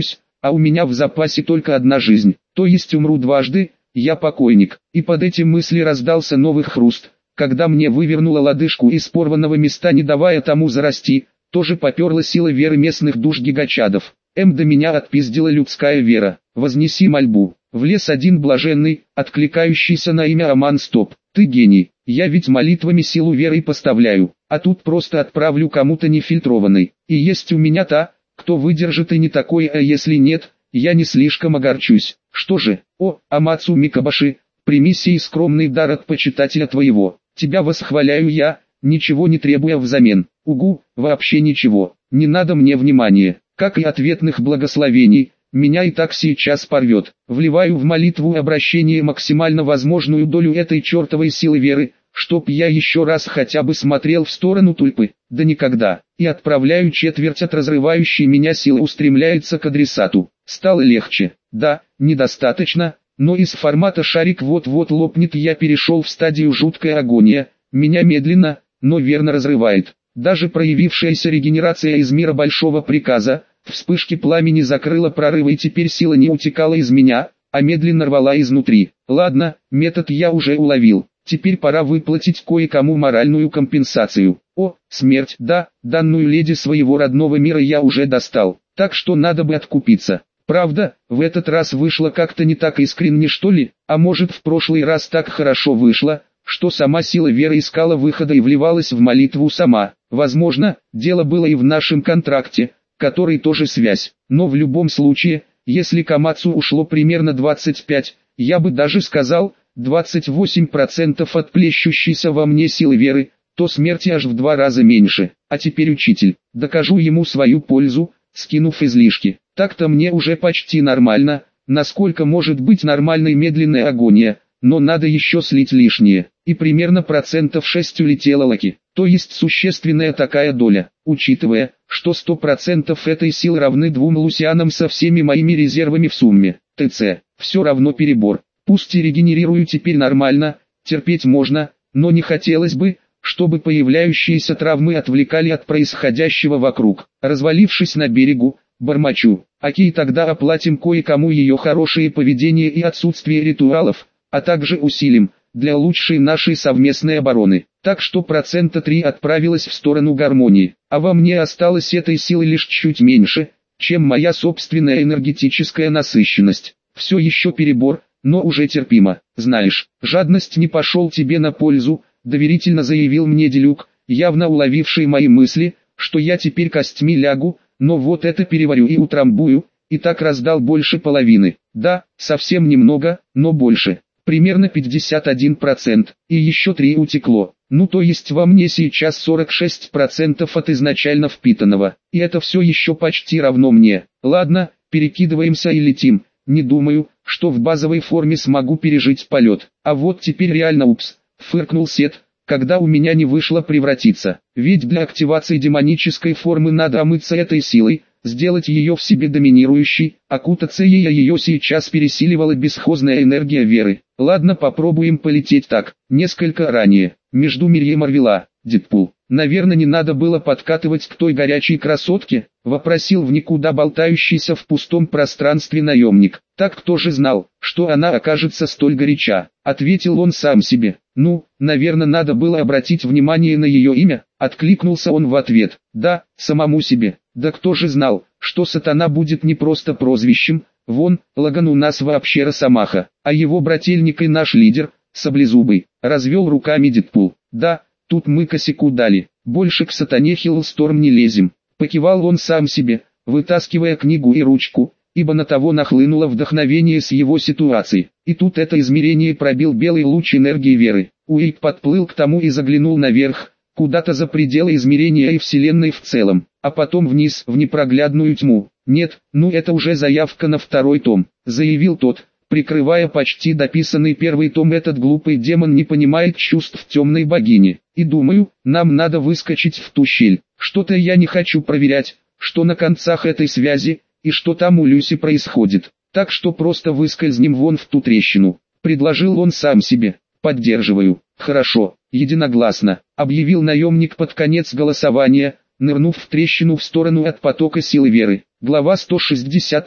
Speaker 1: а у меня в запасе только одна жизнь, то есть умру дважды, я покойник. И под эти мысли раздался новый хруст, когда мне вывернула лодыжку из порванного места, не давая тому зарасти, тоже поперла сила веры местных душ гигачадов. М до меня отпиздила людская вера, вознеси мольбу. Влез один блаженный, откликающийся на имя Аман. Стоп, ты гений, я ведь молитвами силу веры поставляю, а тут просто отправлю кому-то нефильтрованный. И есть у меня та, кто выдержит и не такой, а если нет, я не слишком огорчусь. Что же, о, Амацу Микабаши, прими сей скромный дар от почитателя твоего, тебя восхваляю я, ничего не требуя взамен. Угу, вообще ничего, не надо мне внимания, как и ответных благословений. Меня и так сейчас порвет. Вливаю в молитву и обращение максимально возможную долю этой чертовой силы веры, чтоб я еще раз хотя бы смотрел в сторону тульпы, да никогда. И отправляю четверть от разрывающей меня силы, устремляется к адресату. Стало легче. Да, недостаточно, но из формата шарик вот-вот лопнет я перешел в стадию жуткая агония. Меня медленно, но верно разрывает. Даже проявившаяся регенерация из мира большого приказа, вспышки пламени закрыла прорывы, и теперь сила не утекала из меня, а медленно рвала изнутри. Ладно, метод я уже уловил, теперь пора выплатить кое-кому моральную компенсацию. О, смерть, да, данную леди своего родного мира я уже достал, так что надо бы откупиться. Правда, в этот раз вышло как-то не так искренне, что ли, а может в прошлый раз так хорошо вышло, что сама сила веры искала выхода и вливалась в молитву сама. Возможно, дело было и в нашем контракте, который тоже связь, но в любом случае, если к Амацу ушло примерно двадцать пять, я бы даже сказал, двадцать восемь процентов от плещущейся во мне силы веры, то смерти аж в два раза меньше. А теперь, учитель, докажу ему свою пользу, скинув излишки. Так-то мне уже почти нормально, насколько может быть нормальной медленная агония, но надо еще слить лишнее, и примерно процентов шесть улетело лаки, то есть существенная такая доля, учитывая, что сто процентов этой силы равны двум лусианам со всеми моими резервами в сумме. ТЦ, все равно перебор, пусть и регенерирую теперь нормально, терпеть можно, но не хотелось бы, чтобы появляющиеся травмы отвлекали от происходящего вокруг. Развалившись на берегу, бормочу, окей, тогда оплатим кое-кому ее хорошее поведение и отсутствие ритуалов, а также усилим, для лучшей нашей совместной обороны. Так что процента три отправилась в сторону гармонии, а во мне осталось этой силы лишь чуть меньше, чем моя собственная энергетическая насыщенность. Все еще перебор, но уже терпимо. Знаешь, жадность не пошел тебе на пользу, доверительно заявил мне Делюк, явно уловивший мои мысли, что я теперь костьми лягу, но вот это переварю и утрамбую, и так раздал больше половины. Да, совсем немного, но больше. Примерно пятьдесят один процент, и еще три утекло. Ну то есть во мне сейчас сорок шесть процентов от изначально впитанного, и это все еще почти равно мне. Ладно, перекидываемся и летим. Не думаю, что в базовой форме смогу пережить полет. А вот теперь реально упс, фыркнул Сет, когда у меня не вышло превратиться. Ведь для активации демонической формы надо омыться этой силой, сделать ее в себе доминирующей, окутаться ей, а ее сейчас пересиливала бесхозная энергия веры. Ладно, попробуем полететь так. Несколько ранее, между Мирьем Марвела, Дэдпул. Наверное, не надо было подкатывать к той горячей красотке, вопросил в никуда болтающийся в пустом пространстве наемник. Так кто же знал, что она окажется столь горяча, ответил он сам себе. Ну, наверное, надо было обратить внимание на ее имя, откликнулся он в ответ. Да, самому себе. Да кто же знал, что сатана будет не просто прозвищем, вон, Лаган у нас вообще росомаха, а его брательник и наш лидер, Саблезубый, развел руками Дэдпул. Да, тут мы косяку дали, больше к сатане Хиллсторм не лезем, покивал он сам себе, вытаскивая книгу и ручку, ибо на того нахлынуло вдохновение с его ситуацией. И тут это измерение пробил белый луч энергии веры. Уэйд подплыл к тому и заглянул наверх, куда-то за пределы измерения и вселенной в целом, а потом вниз в непроглядную тьму. Нет, ну это уже заявка на второй том, заявил тот, прикрывая почти дописанный первый том. Этот глупый демон не понимает чувств темной богини, и думаю, нам надо выскочить в ту щель. Что-то я не хочу проверять, что на концах этой связи, и что там у Люси происходит, так что просто выскользнем вон в ту трещину, предложил он сам себе. Поддерживаю. Хорошо, единогласно, объявил наемник под конец голосования, нырнув в трещину в сторону от потока силы веры. Глава сто шестьдесят три.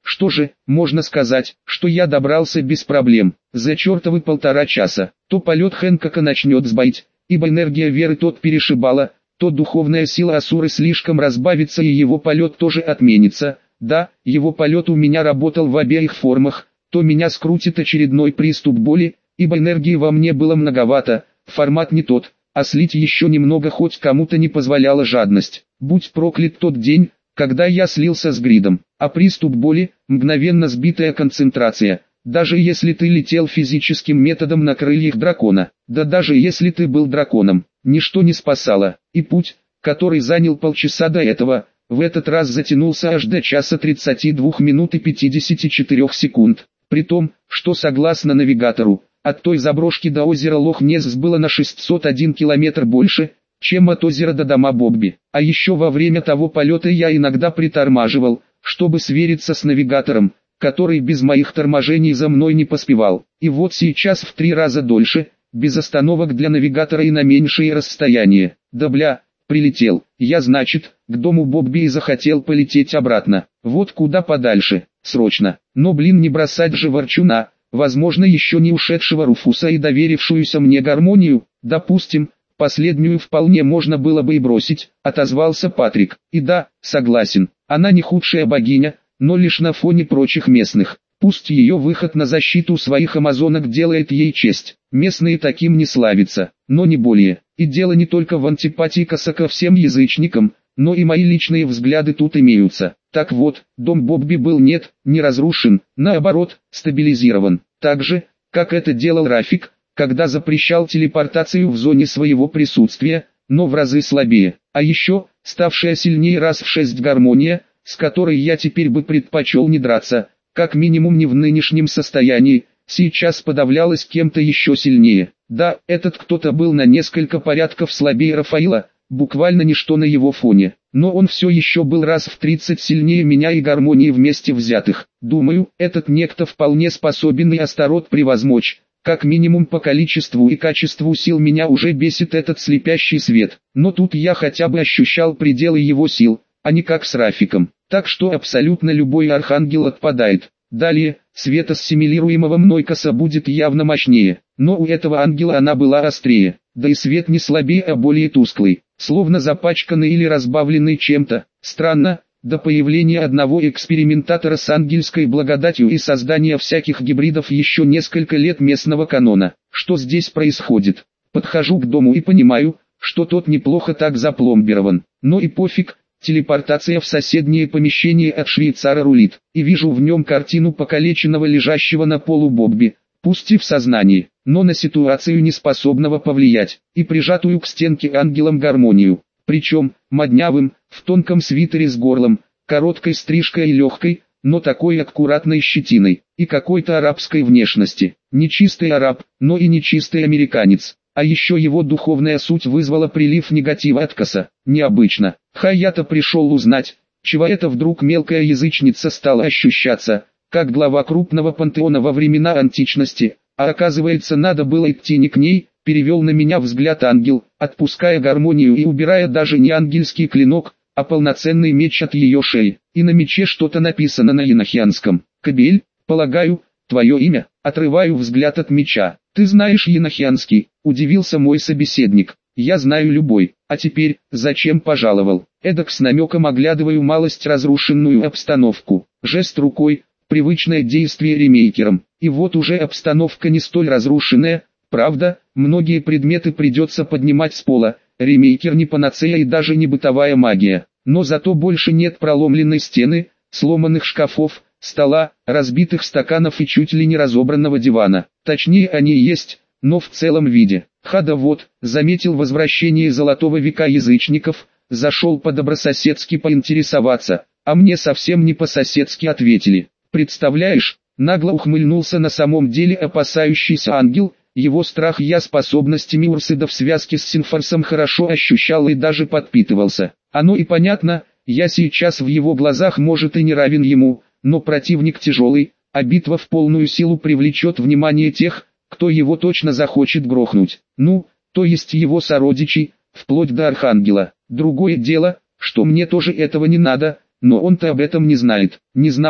Speaker 1: Что же, можно сказать, что я добрался без проблем. За чертовы полтора часа. То полет Хэнкока начнет сбоить, ибо энергия веры тот перешибала, то духовная сила Асуры слишком разбавится и его полет тоже отменится. Да, его полет у меня работал в обеих формах, то меня скрутит очередной приступ боли, ибо энергии во мне было многовато, формат не тот, а слить еще немного хоть кому-то не позволяла жадность. Будь проклят тот день, когда я слился с гридом, а приступ боли, мгновенно сбитая концентрация, даже если ты летел физическим методом на крыльях дракона, да даже если ты был драконом, ничто не спасало, и путь, который занял полчаса до этого, в этот раз затянулся аж до часа тридцати двух минут и пятидесяти четырёх секунд, при том, что согласно навигатору, от той заброшки до озера Лох-Несс было на шестьсот один километр больше, чем от озера до дома Бобби. А еще во время того полета я иногда притормаживал, чтобы свериться с навигатором, который без моих торможений за мной не поспевал. И вот сейчас в три раза дольше, без остановок для навигатора и на меньшее расстояние. Да бля, прилетел. Я, значит, к дому Бобби и захотел полететь обратно. Вот куда подальше, срочно. Но блин, не бросать же ворчуна, возможно еще не ушедшего Руфуса и доверившуюся мне гармонию, допустим. Последнюю вполне можно было бы и бросить, отозвался Патрик. И да, согласен, она не худшая богиня, но лишь на фоне прочих местных. Пусть ее выход на защиту своих амазонок делает ей честь. Местные таким не славятся, но не более. И дело не только в антипатии Каса ко всем язычникам, но и мои личные взгляды тут имеются. Так вот, дом Бобби был нет, не разрушен, наоборот, стабилизирован. Так же, как это делал Рафик, когда запрещал телепортацию в зоне своего присутствия, но в разы слабее. А еще, ставшая сильнее раз в шесть гармония, с которой я теперь бы предпочел не драться, как минимум не в нынешнем состоянии, сейчас подавлялась кем-то еще сильнее. Да, этот кто-то был на несколько порядков слабее Рафаила, буквально ничто на его фоне, но он все еще был раз в тридцать сильнее меня и гармонии вместе взятых. Думаю, этот некто вполне способен и Астарот превозмочь. Как минимум по количеству и качеству сил меня уже бесит этот слепящий свет, но тут я хотя бы ощущал пределы его сил, а не как с Рафиком, так что абсолютно любой архангел отпадает. Далее, светоассимилируемого мной Каса будет явно мощнее, но у этого ангела она была острее, да и свет не слабее, а более тусклый, словно запачканный или разбавленный чем-то. Странно. До появления одного экспериментатора с ангельской благодатью и создания всяких гибридов еще несколько лет местного канона. Что здесь происходит? Подхожу к дому и понимаю, что тот неплохо так запломбирован. Но и пофиг, телепортация в соседнее помещение от швейцара рулит. И вижу в нем картину покалеченного лежащего на полу Бобби, пусть и в сознании, но на ситуацию не способного повлиять, и прижатую к стенке ангелом гармонию. Причем, моднявым, в тонком свитере с горлом, короткой стрижкой и легкой, но такой аккуратной щетиной, и какой-то арабской внешности. Не чистый араб, но и не чистый американец. А еще его духовная суть вызвала прилив негатива от Каса. Необычно. Хаята пришел узнать, чего это вдруг мелкая язычница стала ощущаться, как глава крупного пантеона во времена античности, а оказывается надо было идти не к ней. Перевел на меня взгляд ангел, отпуская гармонию и убирая даже не ангельский клинок, а полноценный меч от ее шеи. И на мече что-то написано на енохианском. «Кабель, полагаю, твое имя?» Отрываю взгляд от меча. «Ты знаешь енохианский?» – удивился мой собеседник. «Я знаю любой. А теперь, зачем пожаловал?» Эдак с намеком оглядываю малость разрушенную обстановку. Жест рукой, привычное действие ремейкером. И вот уже обстановка не столь разрушенная. Правда, многие предметы придется поднимать с пола, ремейкер не панацея и даже не бытовая магия, но зато больше нет проломленной стены, сломанных шкафов, стола, разбитых стаканов и чуть ли не разобранного дивана. Точнее они есть, но в целом виде. Хада вот, заметил возвращение золотого века язычников, зашел по-добрососедски поинтересоваться, а мне совсем не по-соседски ответили. Представляешь, нагло ухмыльнулся на самом деле опасающийся ангел. Его страх я способностями Урсида в связке с Синфорсом хорошо ощущал и даже подпитывался. Оно и понятно, я сейчас в его глазах может и не равен ему, но противник тяжелый, а битва в полную силу привлечет внимание тех, кто его точно захочет грохнуть. Ну, то есть его сородичей, вплоть до Архангела. Другое дело, что мне тоже этого не надо, но он-то об этом не знает. Не знала,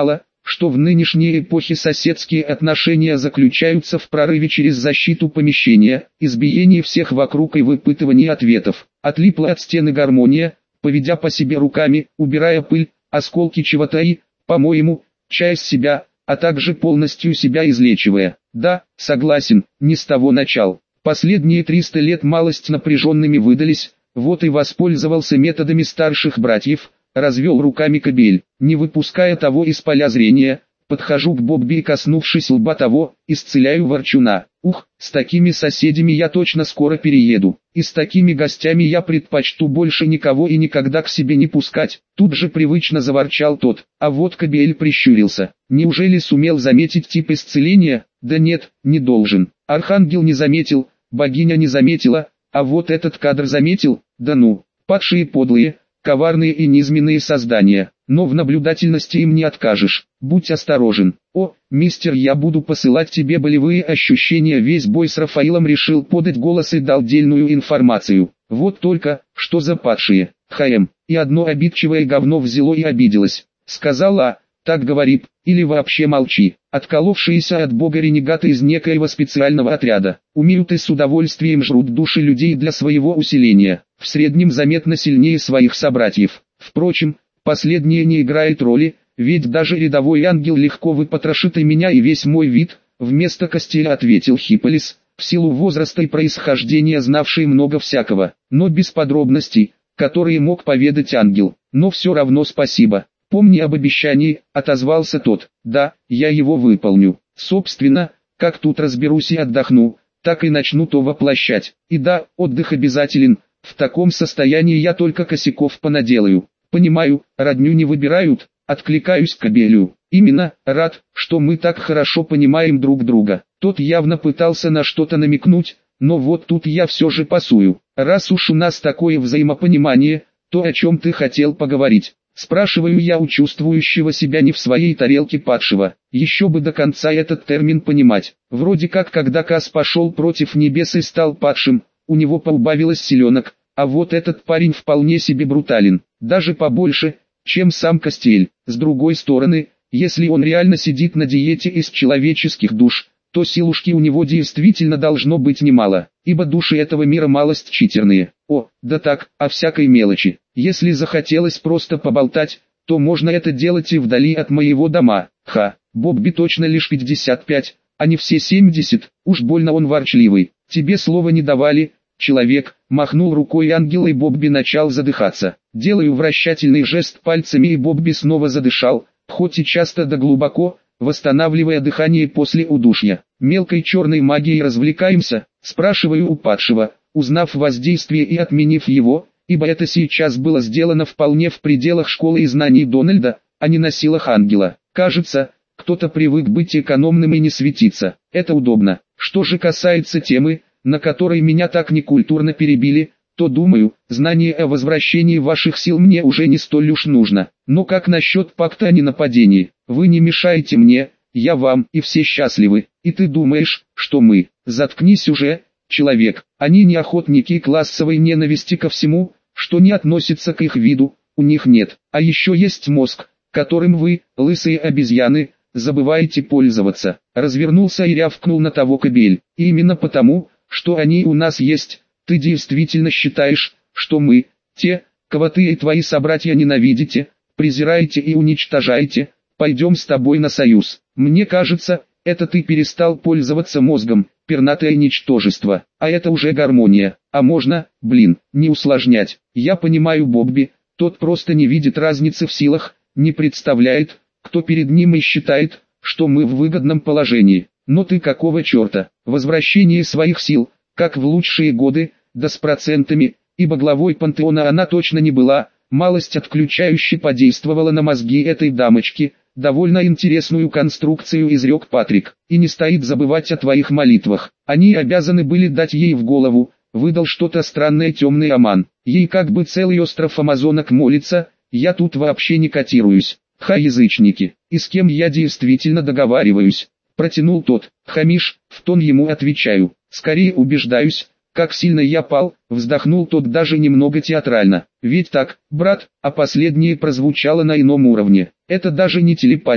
Speaker 1: что в нынешней эпохе соседские отношения заключаются в прорыве через защиту помещения, избиении всех вокруг и выпытывании ответов. Отлипла от стены гармония, поведя по себе руками, убирая пыль, осколки чего-то и, по-моему, часть себя, а также полностью себя излечивая. Да, согласен, не с того начал. Последние триста лет малость напряженными выдались, вот и воспользовался методами старших братьев, развел руками Кобель, не выпуская того из поля зрения. Подхожу к Бобби и, коснувшись лба того, исцеляю ворчуна. Ух, с такими соседями я точно скоро перееду, и с такими гостями я предпочту больше никого и никогда к себе не пускать. Тут же привычно заворчал тот, а вот Кобель прищурился. Неужели сумел заметить тип исцеления? Да нет, не должен. Архангел не заметил, богиня не заметила, а вот этот кадр заметил. Да ну, падшие подлые, коварные и низменные создания, но в наблюдательности им не откажешь. Будь осторожен. О, мистер, я буду посылать тебе болевые ощущения. Весь бой с Рафаилом решил подать голос и дал дельную информацию. Вот только, что за падшие. Хаем, и одно обидчивое говно взяло и обиделось. Сказала, так говори, или вообще молчи. Отколовшиеся от бога ренегаты из некоего специального отряда, умеют и с удовольствием жрут души людей для своего усиления, в среднем заметно сильнее своих собратьев. Впрочем, последнее не играет роли, ведь даже рядовой ангел легко выпотрошит и меня, и весь мой вид. Вместо Костеля ответил Хипполис, в силу возраста и происхождения знавший много всякого, но без подробностей, которые мог поведать ангел. Но все равно спасибо. «Помни об обещании», — отозвался тот. «Да, я его выполню. Собственно, как тут разберусь и отдохну, так и начну то воплощать. И да, отдых обязателен, в таком состоянии я только косяков понаделаю». «Понимаю, родню не выбирают», — откликаюсь к Кобелю. «Именно, рад, что мы так хорошо понимаем друг друга». Тот явно пытался на что-то намекнуть, но вот тут я все же пасую. «Раз уж у нас такое взаимопонимание, то о чем ты хотел поговорить?» Спрашиваю я у чувствующего себя не в своей тарелке падшего. Еще бы до конца этот термин понимать. Вроде как когда Кас пошел против небес и стал падшим, у него поубавилось силенок, а вот этот парень вполне себе брутален, даже побольше, чем сам Костель. С другой стороны, если он реально сидит на диете из человеческих душ, то силушки у него действительно должно быть немало, ибо души этого мира малость читерные. О, да так, о всякой мелочи. Если захотелось просто поболтать, то можно это делать и вдали от моего дома. Ха, Бобби точно лишь пятьдесят пять, а не все семьдесят, уж больно он ворчливый. Тебе слова не давали, человек, махнул рукой ангел, и Бобби начал задыхаться. Делаю вращательный жест пальцами, и Бобби снова задышал, хоть и часто да глубоко, восстанавливая дыхание после удушья. Мелкой черной магией развлекаемся, спрашиваю у падшего, узнав воздействие и отменив его, ибо это сейчас было сделано вполне в пределах школы и знаний Дональда, а не на силах ангела. Кажется, кто-то привык быть экономным и не светиться. Это удобно. Что же касается темы, на которой меня так некультурно перебили, то думаю, знание о возвращении ваших сил мне уже не столь уж нужно. Но как насчет пакта о ненападении? Вы не мешаете мне, я вам, и все счастливы. И ты думаешь, что мы? Заткнись уже, человек. Они не охотники классовой ненависти ко всему, что не относится к их виду, у них нет. А еще есть мозг, которым вы, лысые обезьяны, забываете пользоваться. Развернулся и рявкнул на того Кобель. И именно потому, что они у нас есть, ты действительно считаешь, что мы, те, кого ты и твои собратья ненавидите, презираете и уничтожаете, пойдем с тобой на союз. Мне кажется, это ты перестал пользоваться мозгом, пернатое ничтожество, а это уже гармония. А можно, блин, не усложнять. Я понимаю Бобби, тот просто не видит разницы в силах, не представляет, кто перед ним, и считает, что мы в выгодном положении. Но ты какого черта? Возвращение своих сил, как в лучшие годы, да с процентами, ибо главой пантеона она точно не была, малость отключающе подействовала на мозги этой дамочки. Довольно интересную конструкцию изрек Патрик. И не стоит забывать о твоих молитвах. Они обязаны были дать ей в голову, выдал что-то странное темный Аман. Ей как бы целый остров амазонок молится, я тут вообще не котируюсь. Ха, язычники, и с кем я действительно договариваюсь? Протянул тот. Хамиш, в тон ему отвечаю. Скорее убеждаюсь, как сильно я пал, вздохнул тот даже немного театрально. Ведь так, брат, а последнее прозвучало на ином уровне. Это даже не телепатия,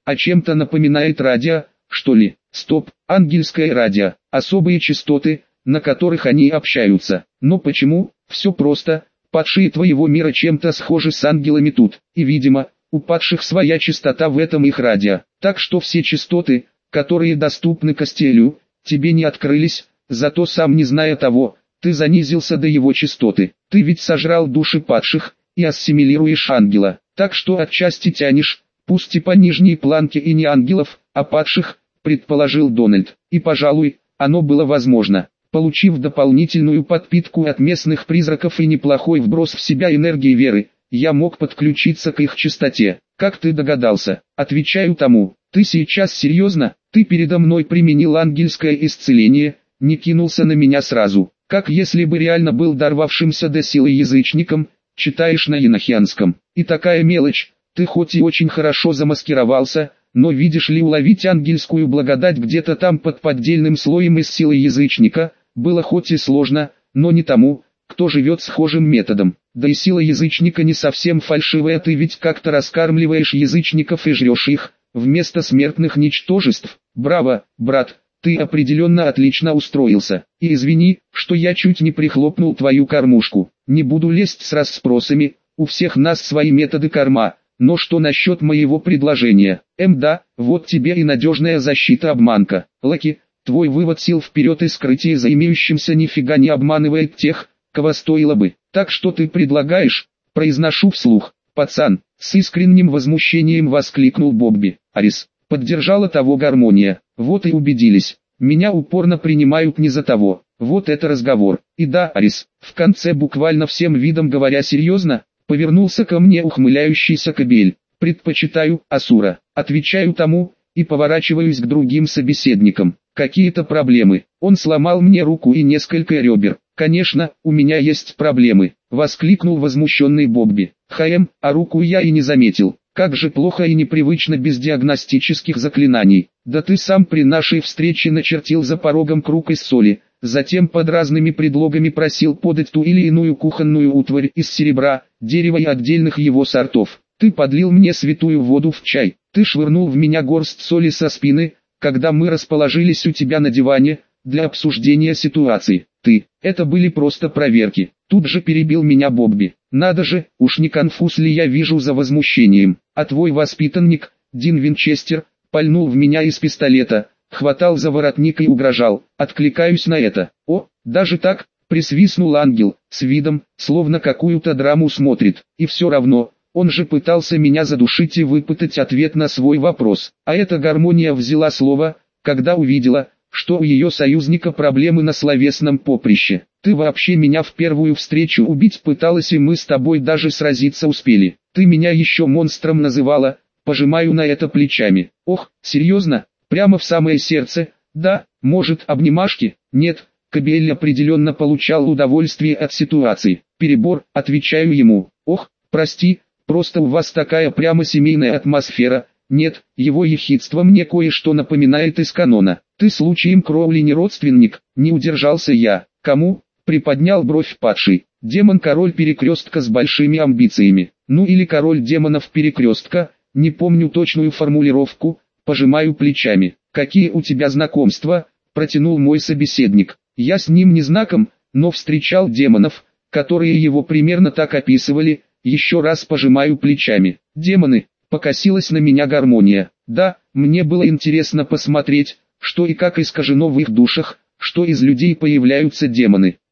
Speaker 1: а чем-то напоминает радио, что ли? Стоп, ангельское радио, особые частоты, на которых они общаются. Но почему? Все просто, падшие твоего мира чем-то схожи с ангелами тут, и видимо, у падших своя частота в этом их радио. Так что все частоты, которые доступны Костелю, тебе не открылись, зато сам не зная того, ты занизился до его частоты. Ты ведь сожрал души падших, и ассимилируешь ангела, так что отчасти тянешь, пусть и по нижней планке и не ангелов, а падших, предположил Дональд. И пожалуй, оно было возможно. Получив дополнительную подпитку от местных призраков и неплохой вброс в себя энергии веры, я мог подключиться к их частоте. Как ты догадался? Отвечаю тому, ты сейчас серьезно? Ты передо мной применил ангельское исцеление, не кинулся на меня сразу, как если бы реально был дорвавшимся до силы язычником, читаешь на инохианском. И такая мелочь, ты хоть и очень хорошо замаскировался, но видишь ли, уловить ангельскую благодать где-то там под поддельным слоем из силы язычника, было хоть и сложно, но не тому, кто живет схожим методом. Да и сила язычника не совсем фальшивая, ты ведь как-то раскармливаешь язычников и жрешь их, вместо смертных ничтожеств. Браво, брат, ты определенно отлично устроился. И извини, что я чуть не прихлопнул твою кормушку. Не буду лезть с расспросами, у всех нас свои методы карма. Но что насчет моего предложения? Эм да, вот тебе и надежная защита-обманка. Лаки, твой вывод сил вперед и скрытие за имеющимся нифига не обманывает тех, кого стоило бы. Так что ты предлагаешь? Произношу вслух. Пацан, с искренним возмущением воскликнул Бобби. Арис, поддержала того гармония. Вот и убедились. Меня упорно принимают не за того. Вот это разговор. И да, Арис, в конце буквально всем видом говоря серьезно, повернулся ко мне ухмыляющийся кобель. Предпочитаю Асура. Отвечаю тому, и поворачиваюсь к другим собеседникам. Какие-то проблемы. Он сломал мне руку и несколько ребер. Конечно, у меня есть проблемы. Воскликнул возмущенный Бобби. Хаем, а руку я и не заметил. Как же плохо и непривычно без диагностических заклинаний. Да ты сам при нашей встрече начертил за порогом круг из соли. Затем под разными предлогами просил подать ту или иную кухонную утварь из серебра, дерева и отдельных его сортов. Ты подлил мне святую воду в чай. Ты швырнул в меня горсть соли со спины, когда мы расположились у тебя на диване, для обсуждения ситуации. Ты, это были просто проверки. Тут же перебил меня Бобби. Надо же, уж не конфуз ли я вижу за возмущением. А твой воспитанник, Дин Винчестер, пальнул в меня из пистолета, хватал за воротник и угрожал. Откликаюсь на это. О, даже так, присвистнул ангел, с видом, словно какую-то драму смотрит. И все равно, он же пытался меня задушить и выпытать ответ на свой вопрос. А эта гармония взяла слово, когда увидела, что у ее союзника проблемы на словесном поприще. Ты вообще меня в первую встречу убить пыталась, и мы с тобой даже сразиться успели. Ты меня еще монстром называла, пожимаю на это плечами. Ох, серьезно? Прямо в самое сердце? Да, может, обнимашки? Нет, Кобель определенно получал удовольствие от ситуации. Перебор, отвечаю ему. Ох, прости, просто у вас такая прямо семейная атмосфера. Нет, его ехидство мне кое-что напоминает из канона. Ты случаем Кроули не родственник? Не удержался я. Кому? Приподнял бровь падший. Демон-король перекрестка с большими амбициями. Ну или король демонов перекрестка, не помню точную формулировку, пожимаю плечами. Какие у тебя знакомства? Протянул мой собеседник. Я с ним не знаком, но встречал демонов, которые его примерно так описывали. Еще раз пожимаю плечами. Демоны. Покосилась на меня гармония. Да, мне было интересно посмотреть, что и как искажено в их душах, что из людей появляются демоны.